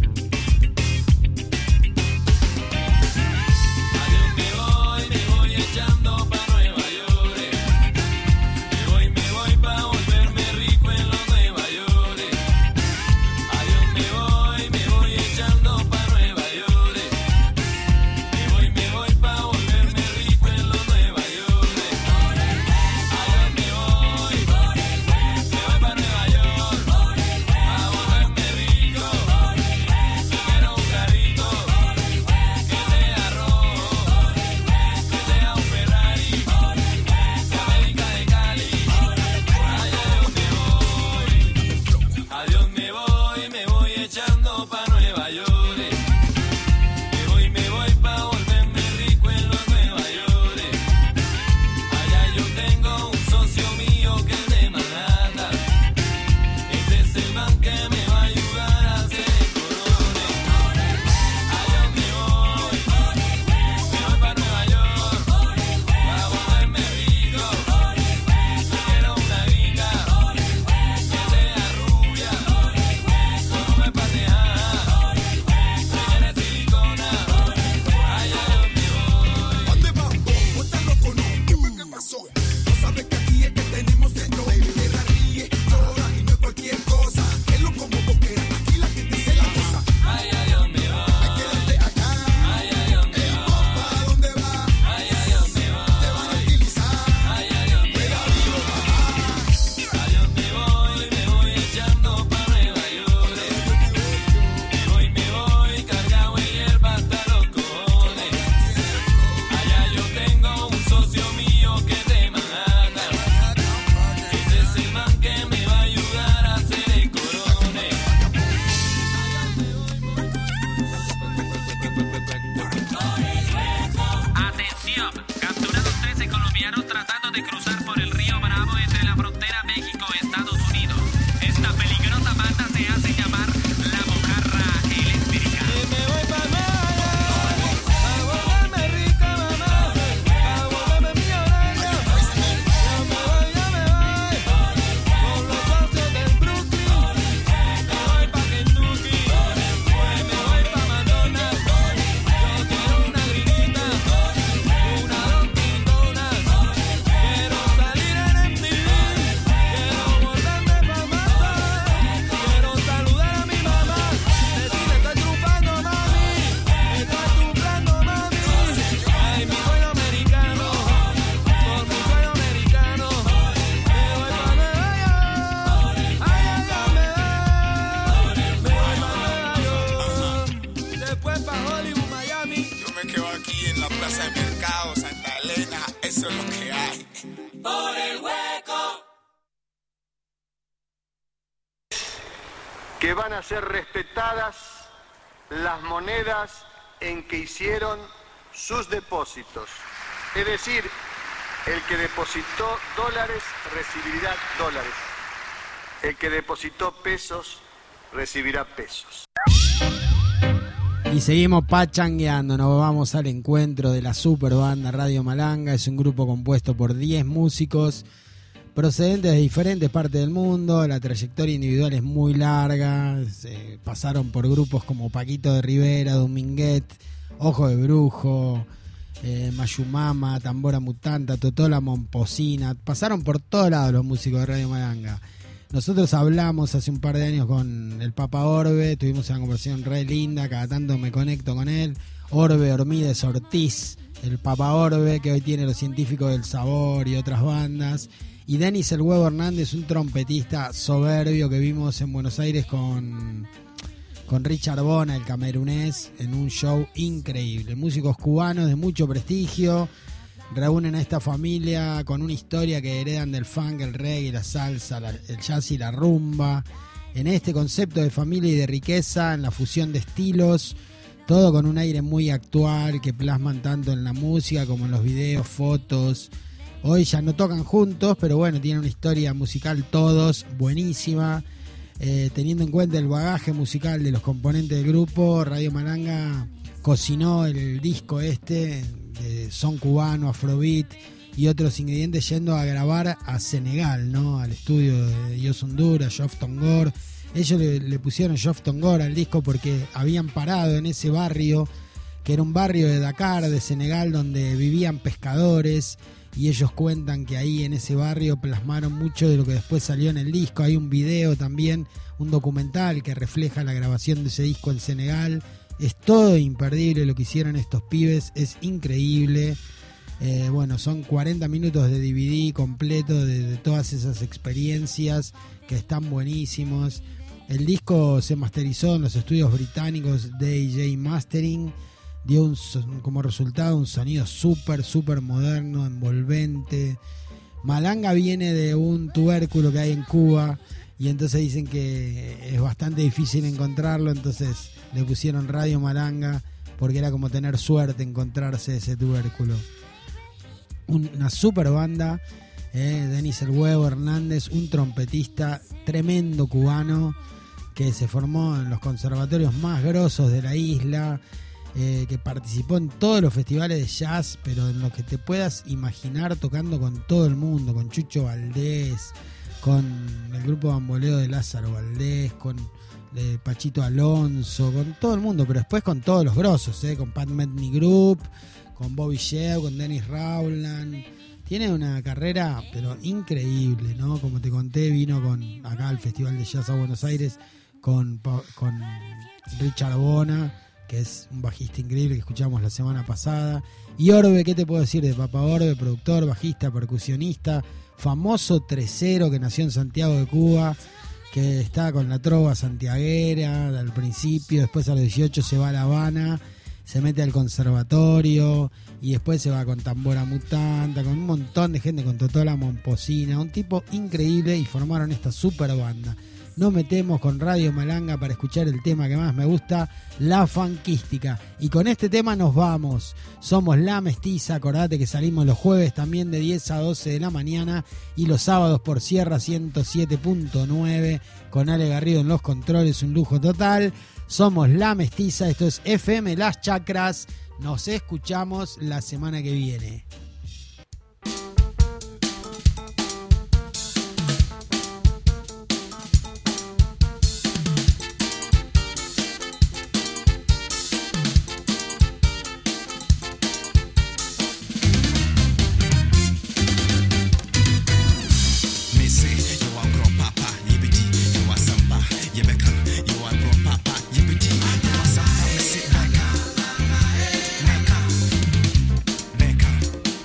Voy que van a ser respetadas las monedas en que hicieron sus depósitos. Es decir, el que depositó dólares recibirá dólares. El que depositó pesos recibirá pesos. Y seguimos pachangueando, nos vamos al encuentro de la super banda Radio Malanga. Es un grupo compuesto por diez músicos procedentes de diferentes partes del mundo. La trayectoria individual es muy larga. Se pasaron por grupos como Paquito de Rivera, Dominguet, Ojo de Brujo, eh, Mayumama, Tambora Mutanta, Totola Momposina. Pasaron por todos lados los músicos de Radio Malanga. Nosotros hablamos hace un par de años con el Papa Orbe, tuvimos una conversación re linda, cada tanto me conecto con él. Orbe Ormídez Ortiz, el Papa Orbe, que hoy tiene Los Científicos del Sabor y otras bandas. Y Denis El Huevo Hernández, un trompetista soberbio que vimos en Buenos Aires con, con Richard Bona, el camerunés, en un show increíble. Músicos cubanos de mucho prestigio. Reúnen a esta familia con una historia que heredan del funk, el reggae, la salsa, la, el jazz y la rumba. En este concepto de familia y de riqueza, en la fusión de estilos, todo con un aire muy actual que plasman tanto en la música como en los videos, fotos. Hoy ya no tocan juntos, pero bueno, tienen una historia musical todos, buenísima. Eh, teniendo en cuenta el bagaje musical de los componentes del grupo, Radio Malanga cocinó el disco este de son cubano, afrobeat y otros ingredientes yendo a grabar a Senegal, ¿no? Al estudio de Dios Honduras, Jof Tongor. Ellos le, le pusieron Jof Tongor al disco porque habían parado en ese barrio, que era un barrio de Dakar, de Senegal, donde vivían pescadores, y ellos cuentan que ahí en ese barrio plasmaron mucho de lo que después salió en el disco. Hay un video también, un documental que refleja la grabación de ese disco en Senegal. Es todo imperdible lo que hicieron estos pibes, es increíble. Eh, bueno, son cuarenta minutos de D V D completo de, de todas esas experiencias que están buenísimos. El disco se masterizó en los estudios británicos D J Mastering. Dio un, como resultado un sonido súper, súper moderno, envolvente. Malanga viene de un tubérculo que hay en Cuba y entonces dicen que es bastante difícil encontrarlo, entonces le pusieron Radio Malanga porque era como tener suerte encontrarse ese tubérculo. Una super banda, eh, Denis El Huevo Hernández, un trompetista tremendo cubano que se formó en los conservatorios más grosos de la isla, eh, que participó en todos los festivales de jazz, pero en lo que te puedas imaginar, tocando con todo el mundo, con Chucho Valdés, con el grupo bamboleo de Lázaro Valdés, con de Pachito Alonso, con todo el mundo, pero después con todos los grosos, eh, con Pat Metheny Group, con Bobby Shew, con Dennis Rowland. Tiene una carrera pero increíble, ¿no? Como te conté, vino con acá al Festival de Jazz a Buenos Aires con, con Richard Bona, que es un bajista increíble que escuchamos la semana pasada. Y Orbe, ¿qué te puedo decir de Papa Orbe? Productor, bajista, percusionista, famoso tresero que nació en Santiago de Cuba, que está con la trova santiaguera al principio, después a los dieciocho se va a La Habana, se mete al conservatorio y después se va con Tambora Mutanta, con un montón de gente, con Totola Momposina, un tipo increíble, y formaron esta super banda. Nos metemos con Radio Malanga para escuchar el tema que más me gusta, La Funkística. Y con este tema nos vamos. Somos La Mestiza. Acordate que salimos los jueves también de diez a doce de la mañana y los sábados por Sierra ciento siete punto nueve con Ale Garrido en los controles. Un lujo total. Somos La Mestiza. Esto es F M Las Chacras. Nos escuchamos la semana que viene. Mecca,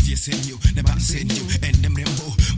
facing you, never seen you, and them them bow.